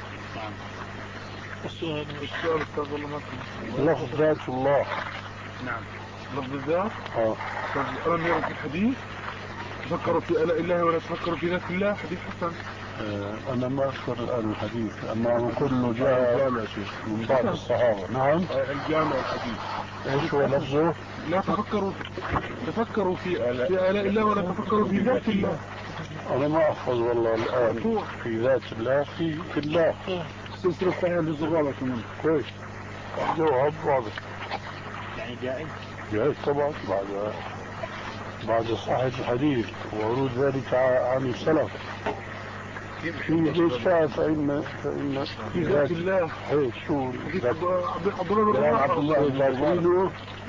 السؤال السؤال استاذ والله ما لفظ ذات الله. نعم لفظ الذات. اه ألم يروا في الحديث تفكروا في آلاء الله ولا تفكروا في ذات الله؟ حديث حسن. آه أنا ما أذكر الآن الحديث، أما كله جاء من بعض الصحابة. نعم الجامع الحديث ايش هو لفظه؟ لا تفكروا تفكروا في في آلاء الله ولا تفكروا في ذات الله. أنا ما أحفظ والله الآن في ذات الله في في الله. سلسلة صحيحة للزغالة كمان. كويس. جواب واضح. يعني جائز؟ جائز طبعا بعد بعد صحة الحديث وورود ذلك عن السلف. في ليش فعل فإن فإن في ذات الله. إيه شو ذات عبد الله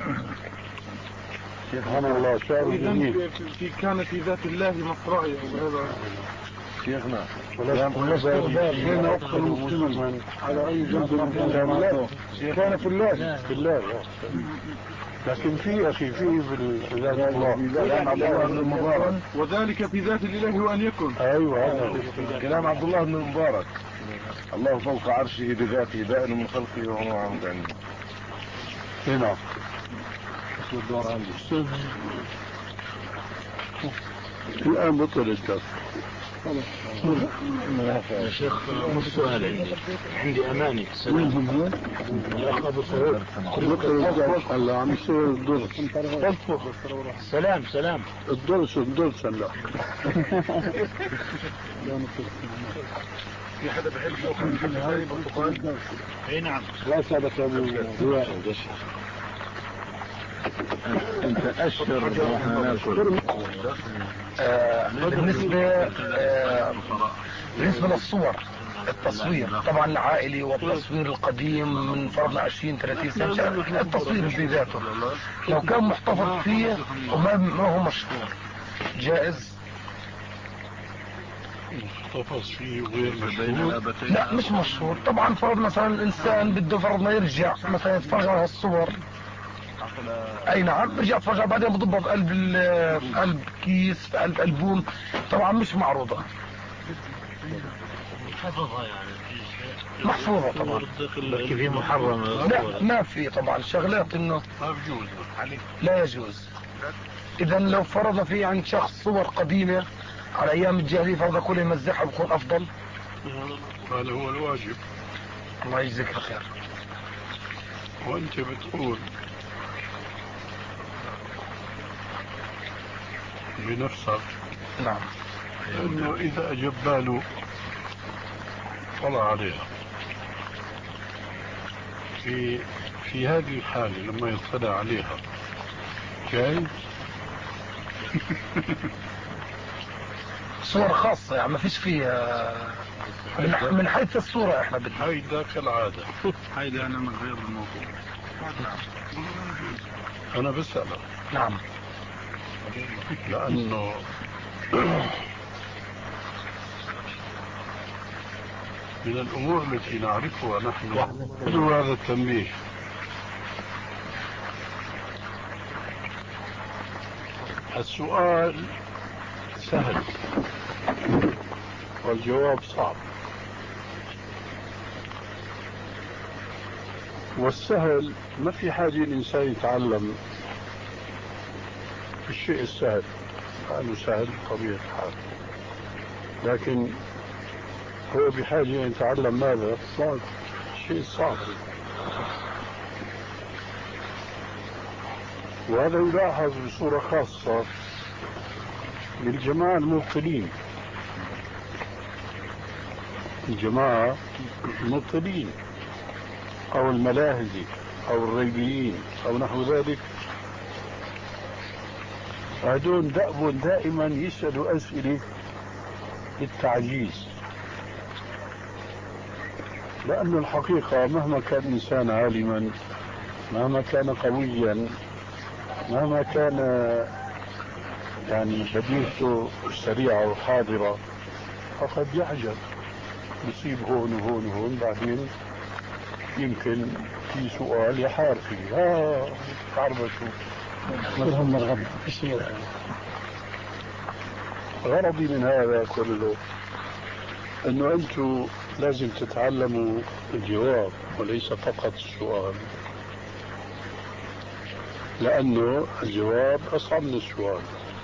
سبحان الله شعر جميل. في كان في ذات الله مصرعي وهذا شيخنا حين أقتل مسلما على أي جنب من الله كان في الله في الله. لكن في أخي في ذات الله وذلك في ذات الإله وأن يكن. أيوة هذا كلام عبد الله بن المبارك الله فوق عرشه بذاته بائن من خلقه وهو عمد عنده. هنا الدور عندي الآن بطل الدرس. يا شيخ مش سؤال عندي عندي أماني سلام. الأخ أبو سعود بطل الدرس هلا عم يصير الدرس. سلام سلام الدرس الدرس هلا في حدا بحب ياخذ حبة ثاني برتقال؟ اي نعم. لا سابك يا ابو رواء. انت اشهر واحنا ناكل. بالنسبة آه بالنسبة للصور التصوير طبعا العائلي والتصوير القديم من فرضنا عشرين ثلاثين سنة، التصوير في ذاته لو كان محتفظ فيه وما ما هو مشهور جائز. محتفظ فيه وغير مشهور؟ لا مش مشهور طبعا. فرض مثلا الانسان بده فرض ما يرجع مثلا يتفرج على الصور، اي نعم برجع اتفرج بعدين بضبها في قلب في قلب كيس في قلب البوم، طبعا مش معروضة. حفظها يعني محفوظة طبعا. كيف هي محرمة؟ لا ما في طبعا شغلات انه ما بجوز لا يجوز. اذا لو فرض في عند شخص صور قديمة على ايام الجاهلية فرض كله يمزحها بكون افضل. هذا هو الواجب. الله يجزيك الخير. وانت بتقول بنفسك نعم انه اذا اجب باله طلع عليها في في هذه الحالة لما يطلع عليها جاي صور خاصة يعني ما فيش فيها من, من حيث الصورة احنا بدنا هيدا كالعادة. هيدا انا من غير الموضوع. انا بسألك. نعم. لانه من الامور التي نعرفها نحن هذا التنبيه. السؤال سهل والجواب صعب، والسهل ما في حاجة الإنسان يتعلم الشيء السهل لأنه سهل طبيعة الحال، لكن هو بحاجة أن يتعلم ماذا؟ صعب، الشيء الصعب. وهذا يلاحظ بصورة خاصة بالجماعة المبطلين، الجماعة المبطلين أو الملاهزي أو الريبيين أو نحو ذلك. هذول دأب دائما يسألوا أسئلة للتعجيز، لأن الحقيقة مهما كان إنسان عالما، مهما كان قويا، مهما كان يعني بديهته سريعة وحاضرة، فقد يعجب، يصيب هون وهون وهون، بعدين يمكن في سؤال يحار فيه. ها تعرفوا هم الغد غرضي من هذا كله انه انتم لازم تتعلموا الجواب وليس فقط السؤال، لانه الجواب اصعب من السؤال.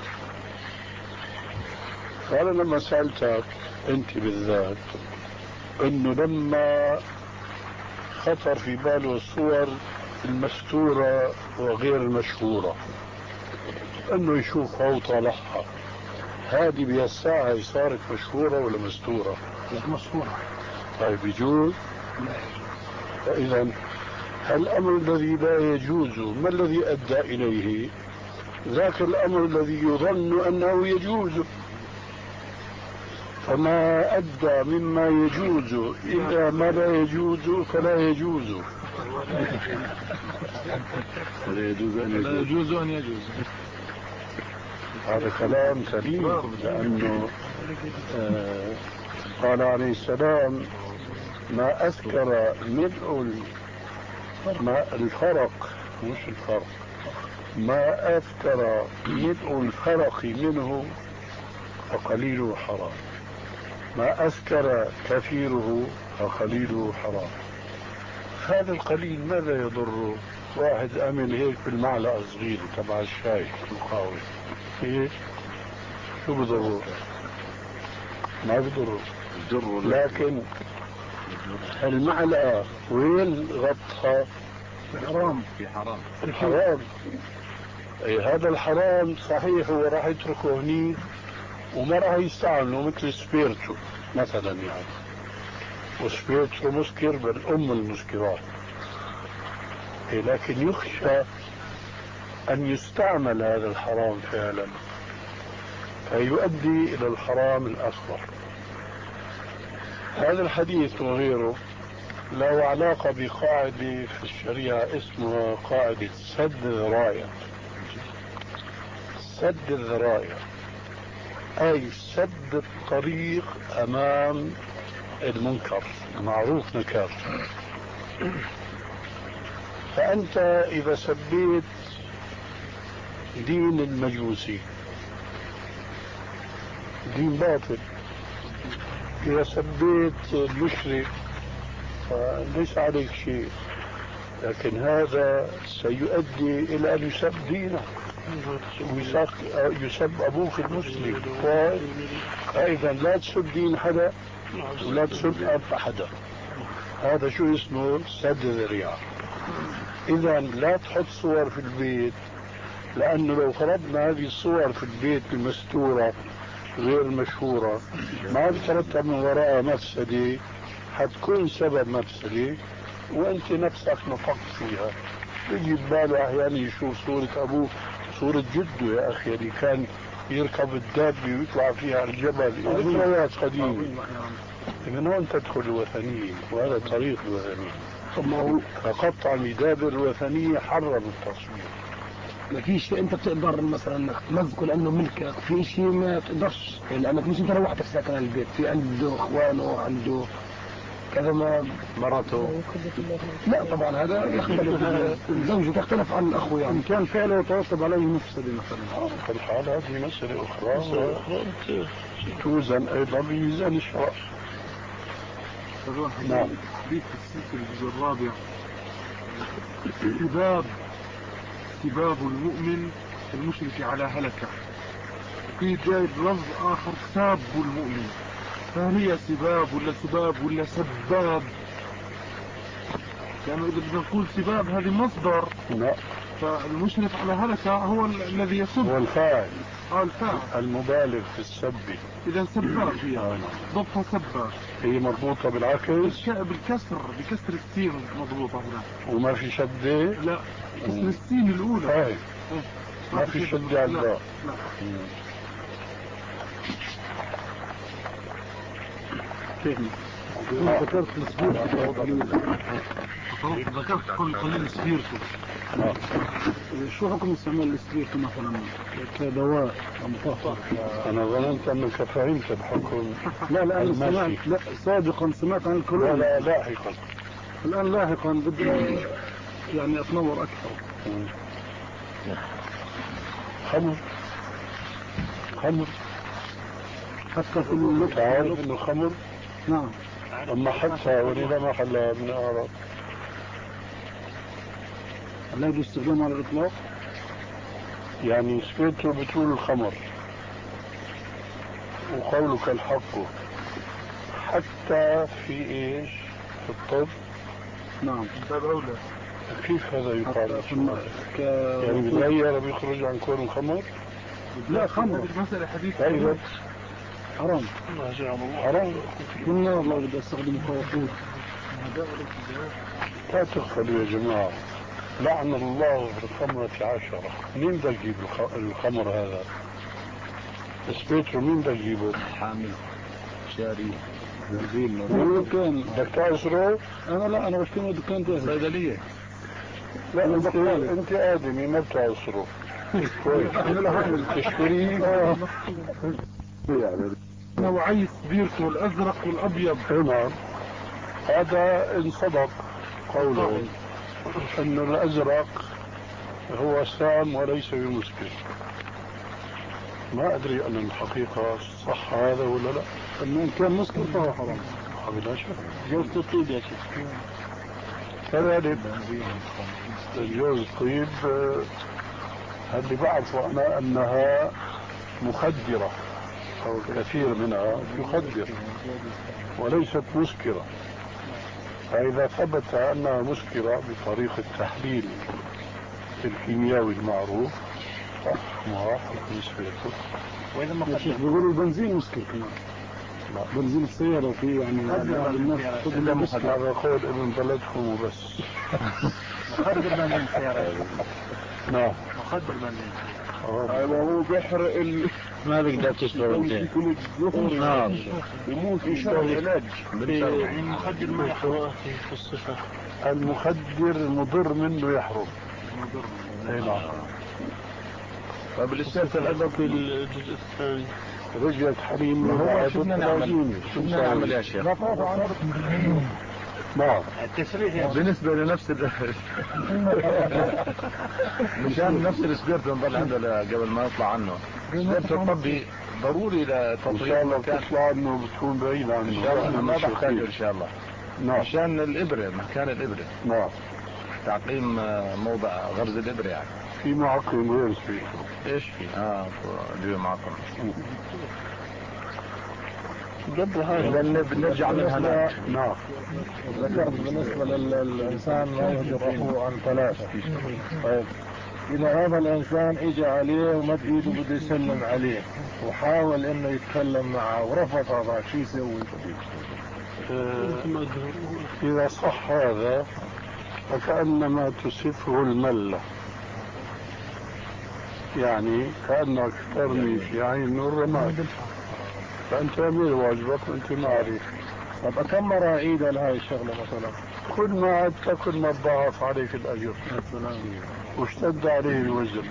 فانا لما سالتك انت بالذات انه لما خطر في باله الصور المستورة وغير المشهورة انه يشوفها وطالعها، هذه بهالساعة صارت مشهورة ولا مستورة؟ مشهورة. طيب يجوز؟ فإذا الأمر الذي لا يجوز ما الذي أدى إليه؟ ذاك الأمر الذي يظن أنه يجوز، فما أدى مما يجوز إلى ما لا يجوز فلا يجوز. ولا يجوز أن يجوز. لا يجوز أن يجوز. هذا كلام سليم، لأنه آه قال عليه السلام ما أذكر ملء ما الفرق مش الفرق ما أذكر ملء الفرق منه فقليله حرام، ما أذكر كثيره فقليله حرام. هذا القليل ماذا يضره؟ واحد أمن هيك بالمعلقة صغيرة تبع الشاي مقاوم ايش؟ شو بضره؟ ما بضره، لكن المعلقة وين غطها؟ حرام، في حرام، الحرام. اي هذا الحرام صحيح هو راح يتركه هني وما راح يستعمله مثل سبيرتو مثلا يعني، وسبيرتو مسكر بل أم المسكرات، لكن يخشى أن يستعمل هذا الحرام فعلا فيؤدي إلى الحرام الأصغر. هذا الحديث وغيره له علاقة بقاعدة في الشريعة اسمها قاعدة سد الذرائع. سد الذرائع أي سد الطريق أمام المنكر معروف نكر. فأنت إذا سبيت دين المجوسي دين باطل، إذا سبيت المشرك فليس عليك شيء، لكن هذا سيؤدي إلى أن يسب دينك ويسب أبوك المسلم. فإذا لا تسب دين حدا ولا تسب أب حدا. هذا شو اسمه سد ذريعة. إذا لا تحط صور في البيت، لأنه لو فرضنا هذه الصور في البيت المستورة غير المشهورة ما بترتب من وراءها مفسدة، حتكون سبب مفسدة وانت نفسك نفقت فيها. بيجي بباله احيانا يشوف صورة ابوه صورة جده يا اخي اللي كان يركب الدابة ويطلع فيها على الجبل، ذكريات قديمة. من هون تدخل الوثنية، وهذا طريق الوثنية. فقطع المدابر الوثنية حرم التصوير. ما في شيء انت بتقدر مثلا انك تمزقه لانه ملكك، في شيء ما بتقدرش لانك مش انت لوحدك ساكن البيت، في عنده اخوانه عنده كذا ما مراته. لا طبعا هذا يختلف، الزوجة تختلف عن الاخو يعني. ان كان فعله يترتب عليه مفسدة مثلا في الحال هذه مسألة اخرى توزن ايضا بميزان الشرع. نعم. بيت السلسلة الجزء الرابع سباب سباب المؤمن المشرك على هلكة. في جايب لفظ آخر ساب المؤمن، فهل هي سباب ولا سباب ولا سباب؟ يعني إذا بدنا نقول سباب هذه مصدر، لا فالمشرك على هلكة هو الذي يسب، هو الفاعل. اه الفاعل المبالغ في السب. إذا سباب هي ضبطها سباب، هي مربوطة بالعكس بالكسر بكسر السين مضبوطة هنا وما في شدة. لا كسر السين الأولى هاي ما في شدة على الباء. ذكرت السبيرتو ذكرت كل قليل سبيرتو. شو حكم استعمال السبيرتو مثلا كدواء مطهر؟ انا ظننت انك فهمت الحكم. لا لا انا سمعت، لا سابقا سمعت عن الكلور. لا لا لاحقا. الان لاحقا بدي يعني اتنور اكثر. خمر خمر حتى في اللغة تعرف انه خمر. نعم. اما حتى ولذا ما حلها من اعراب لا يجوز استخدامها على الاطلاق. يعني سبيرتو بتقول الخمر وقولك الحق حتى في ايش في الطب. نعم. كيف هذا يقال؟ ك... يعني بتغير بيخرج عن كون الخمر. لا خمر المسألة حديث ايوه حرام. حرام. قلنا والله بدي استخدم الخوافور. لا تغفلوا يا جماعة، لعن الله بالخمرة عشرة. مين بده يجيب الخمر هذا؟ سبيترو مين بده يجيبه؟ حامل شاري بنزين ممكن بدك تعصره؟ انا لا انا بشتري دكان جاهز صيدلية. لا انت انت ادمي ما بتعصره. كويس تشتريه. يعني نوعي سبيرتو الازرق والابيض. نعم هذا ان صدق قوله انه الازرق هو سام وليس بمسكر. ما ادري ان الحقيقة صح هذا ولا لا. ان كان مسكر فهو حرام بلا شك. جوز الطيب يا شيخ. كذلك جوز الطيب اللي بعرفه انا انها مخدرة او الكثير منها يخدر وليست مسكرة. فاذا ثبت انها مسكرة بطريقة التحليل الكيميائي المعروف صح ما بالنسبة له. واذا ما بيقولوا البنزين مسكر كمان. بنزين السيارة في يعني هذا قول ابن بلدكم وبس. مخدر بنزين السيارة. نعم. مخدر بنزين. هو بيحرق ال ما بيقدر تشرب نعم يموت يشرب علاج. يعني المخدر ما يحرق في الصفة. المخدر مضر منه يحرم. مضر. اي نعم. طيب الاستاذ الادب في الجزء الثاني رجعت حريم. هو شو بدنا نعمل؟ شو بدنا نعمل يا شيخ؟ نعم. التسريح بالنسبة لنفس ال مشان نفس السبيرت نضل عندنا قبل ما نطلع عنه. السبيرت الطبي ضروري لتطوير المكان. تطلع عنه بتكون بعيد عنه. ان شاء الله ما بحتاجه ان شاء الله. نعم. مشان الابرة مكان الابرة. نعم. تعقيم موضع غرز الابرة يعني. في معقم غير فيه. ايش في؟ اه اللي معقم. قبل هذا بنرجع من هناك. نعم. ذكرت بالنسبة للإنسان ما يهجر أخوه عن ثلاثة. طيب إذا هذا الإنسان إجى عليه ومد إيده بده يسلم عليه وحاول إنه يتكلم معه ورفض هذا شو يسوي؟ آه إذا صح هذا فكأنما تسفه الملة، يعني كأنك ترمي في عين الرماد، فأنت أمير واجبك وأنت معرف. طب كم مرة عيد لهاي الشغلة مثلا؟ كل ما عدت كل ما تضاعف عليك الأجر واشتد عليه الوزن.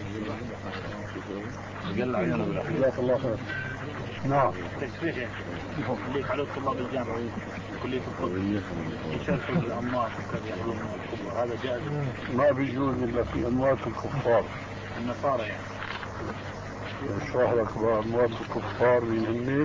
قل عيونه. جزاك الله خير. نعم. تسريح خليك على طلاب الجامعة كلية الطب يشاركوا بالأنماط وكذا، هذا جائز؟ ما بيجوز إلا في أموات الكفار. النصارى يعني. اشرح لك بقى أموات الكفار من هني.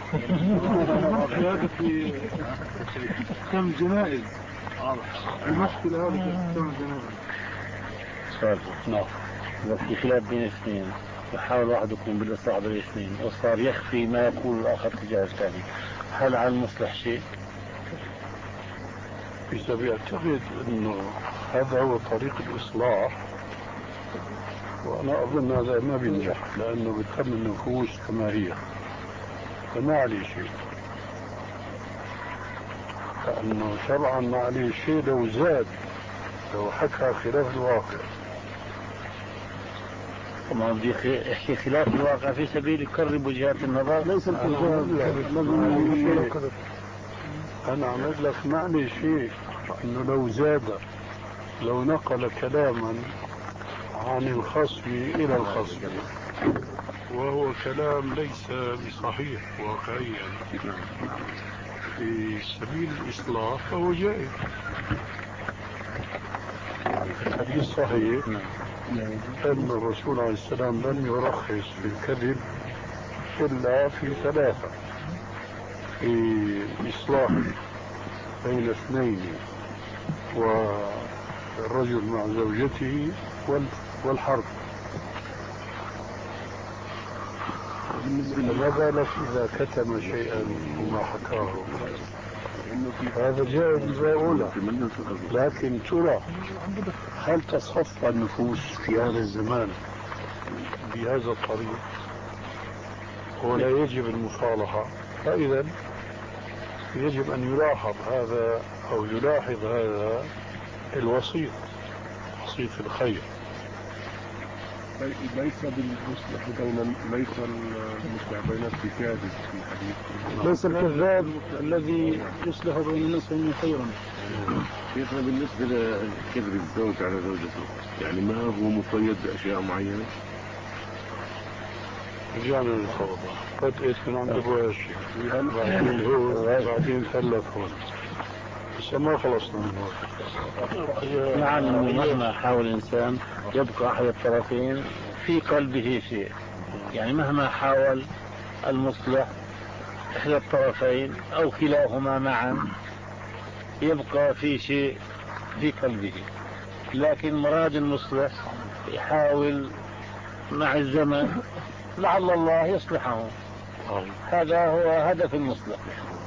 هذا في كم جنائز. المشكلة هذا في كم جنائز. سؤال. نعم. إذا في خلاف بين اثنين يحاول واحد يكون بالإصلاح بين الاثنين وصار يخفي ما يقول الآخر تجاه الثاني، هل على المصلح شيء؟ في سبيل أعتقد أنه هذا هو طريق الإصلاح، وأنا أظن هذا ما بينجح لأنه بتم النفوس كما هي، فما عليه شيء، لأنه شرعا ما عليه شيء لو زاد، لو حكى خلاف الواقع. ما بدي يحكي خلاف الواقع في سبيل يقرب وجهات النظر. ليس الكذاب أنا أعمل لك ما عليه شيء أنه لو زاد، لو نقل كلاما عن الخصم إلى الخصم وهو كلام ليس بصحيح واقعيا في سبيل الإصلاح فهو جائز. الحديث صحيح أن الرسول عليه السلام لم يرخص في الكذب إلا في ثلاثة: في إصلاح بين اثنين، والرجل مع زوجته، والحرب. فما بالك إذا كتم شيئا وما حكاه؟ هذا جائز بالأولى، لكن ترى هل تصفى النفوس في هذا الزمان بهذا الطريق؟ ولا يجب المصالحة. فإذا يجب أن يلاحظ هذا أو يلاحظ هذا الوسيط، وسيط الخير. ليس بالمصلح بين ليس المصلح بين الكذاب في الحديث. ليس الكذاب الذي يصلح بين الناس خيرا. شيخنا بالنسبة لكذب الزوج على زوجته، يعني ما هو مقيد بأشياء معينة؟ رجعنا للصواب. قد ايش من عند ابو الشيخ بعدين هو بعدين ثلاث بس ما خلصنا من هون. مع أنه مهما حاول الإنسان يبقى أحد الطرفين في قلبه شيء، يعني مهما حاول المصلح إحدى الطرفين أو كلاهما معا يبقى في شيء في قلبه، لكن مراد المصلح يحاول مع الزمن لعل الله يصلحه. هذا هو هدف المصلح.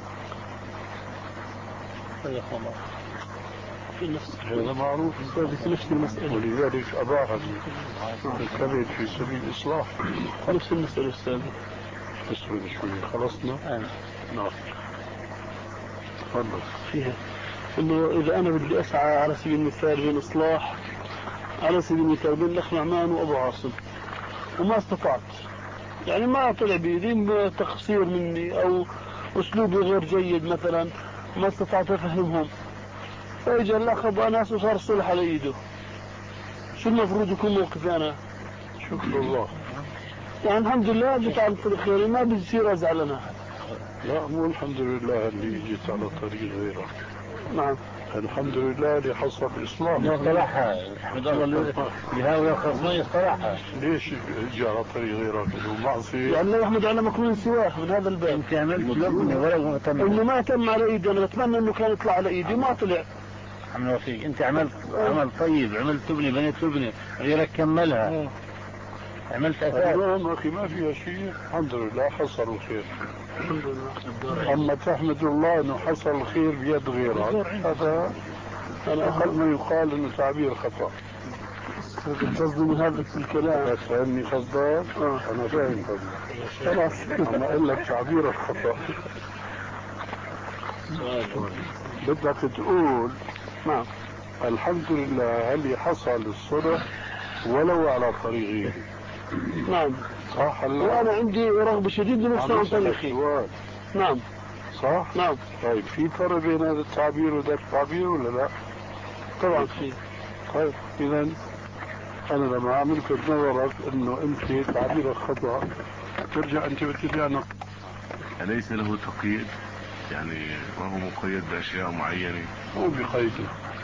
هذا معروف في نفس المسألة، ولذلك أباح الكذب في سبيل الإصلاح. نفس المسألة أستاذ. اصبر شوي خلصنا. نعم. تفضل. فيها انه اذا انا بدي اسعى على سبيل المثال بين اصلاح، على سبيل المثال بين الاخ نعمان وابو عاصم، وما استطعت، يعني ما طلع بيدي تقصير مني او اسلوبي غير جيد مثلا، ما استطعت افهمهم، فاجى الاخ ابو انس وصار الصلح على ايده، شو المفروض يكون موقفي انا؟ شكر الله. يعني الحمد لله جيت على الطريق خيري، ما بصير ازعل انا. لا مو الحمد لله اللي جيت على طريق غيرك. نعم. الحمد لله اللي حصل إصلاح. يصطلحها احمد الله لهؤلاء الخصمين يصطلحها. ليش جاء على طريق غيرك؟ انه معصية. يعني الله يحمد على مكروه سواه من هذا الباب. انت عملت لبني ولو ما تم. انه ما تم على ايدي، انا بتمنى انه كان يطلع على ايدي، ما طلع. عمل وفيك، انت عملت عمل طيب، عملت تبني بنيت تبني، غيرك كملها. عملت اساس. اليوم اخي ما فيها شيء، الحمد لله حصل الخير. الحمد لله. اما تحمد الله انه حصل الخير بيد غيرك، هذا انا اقل ما يقال انه تعبير خطا. قصدي من هذا الكلام. بس فهمني قصدك؟ اه انا فاهم قصدك. خلاص. اما اقول لك تعبيرك خطا. بدك تقول نعم الحمد لله اللي حصل الصلح ولو على طريقي. نعم صح. وانا عندي رغبه شديده نفسي طريقي. نعم صح. نعم. طيب في فرق بين هذا التعبير وذاك التعبير ولا لا؟ طبعا في. طيب اذا انا لما عملت نظرك انه انت تعبيرك خطا، ترجع انت وترجع. أليس له تقييد؟ يعني وهو مقيد بأشياء معينة؟ هو بقيده،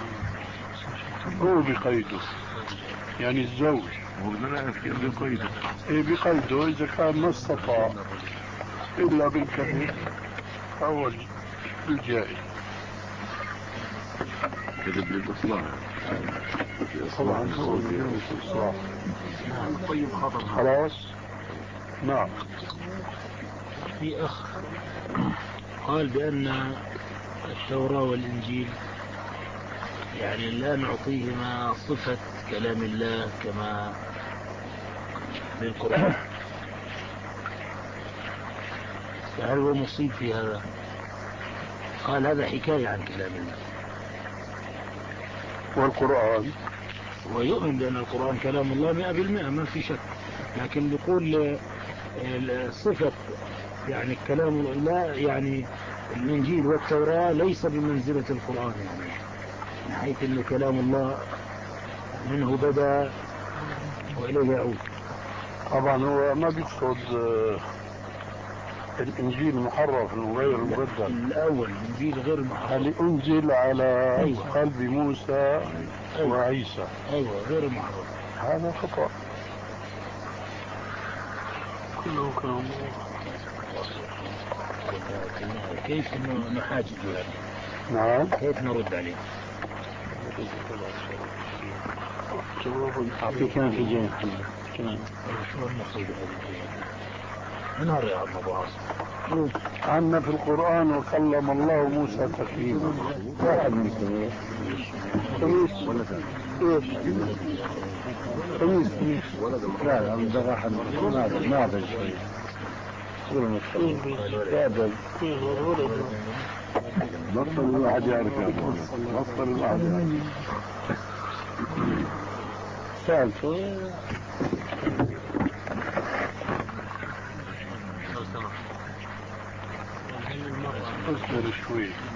هو بقيده، يعني الزوج هو بدنا نعرف كيف بقيده. ايه بقيده اذا كان ما استطاع الا بالكذب فهو الجائز. كذب للإصلاح طبعا هو للإصلاح. طيب خطر. خلاص. نعم. في أخ قال بأن التوراة والإنجيل يعني لا نعطيهما صفة كلام الله كما بالقرآن، فهل هو مصيب في هذا؟ قال هذا حكاية عن كلام الله. والقرآن ويؤمن بأن القرآن كلام الله مئة بالمئة ما في شك، لكن بيقول صفة يعني كلام الله، يعني الإنجيل والتوراة ليس بمنزلة القرآن، يعني من حيث أن كلام الله منه بدأ وإليه يعود. طبعا هو ما بيقصد الإنجيل محرف وغير مبدل. الأول الإنجيل غير محرف اللي أنزل على أيوة. قلب موسى أيوة. وعيسى أيوة غير محرف، هذا خطأ. كله كلام كيف نحاجج هذا؟ نعم. كيف نرد عليه؟ أعطيه كان في جين محمد كمان. شو المقصود هذا؟ يا عم أبو عاصم عنا في القرآن وكلم الله موسى تكليما. واحد منكم خميس ولا خميس خميس لا لا من ده واحد ما هذا شوي بطل الواحد يعرف بطل الواحد يعرف سالته اصبر شوي.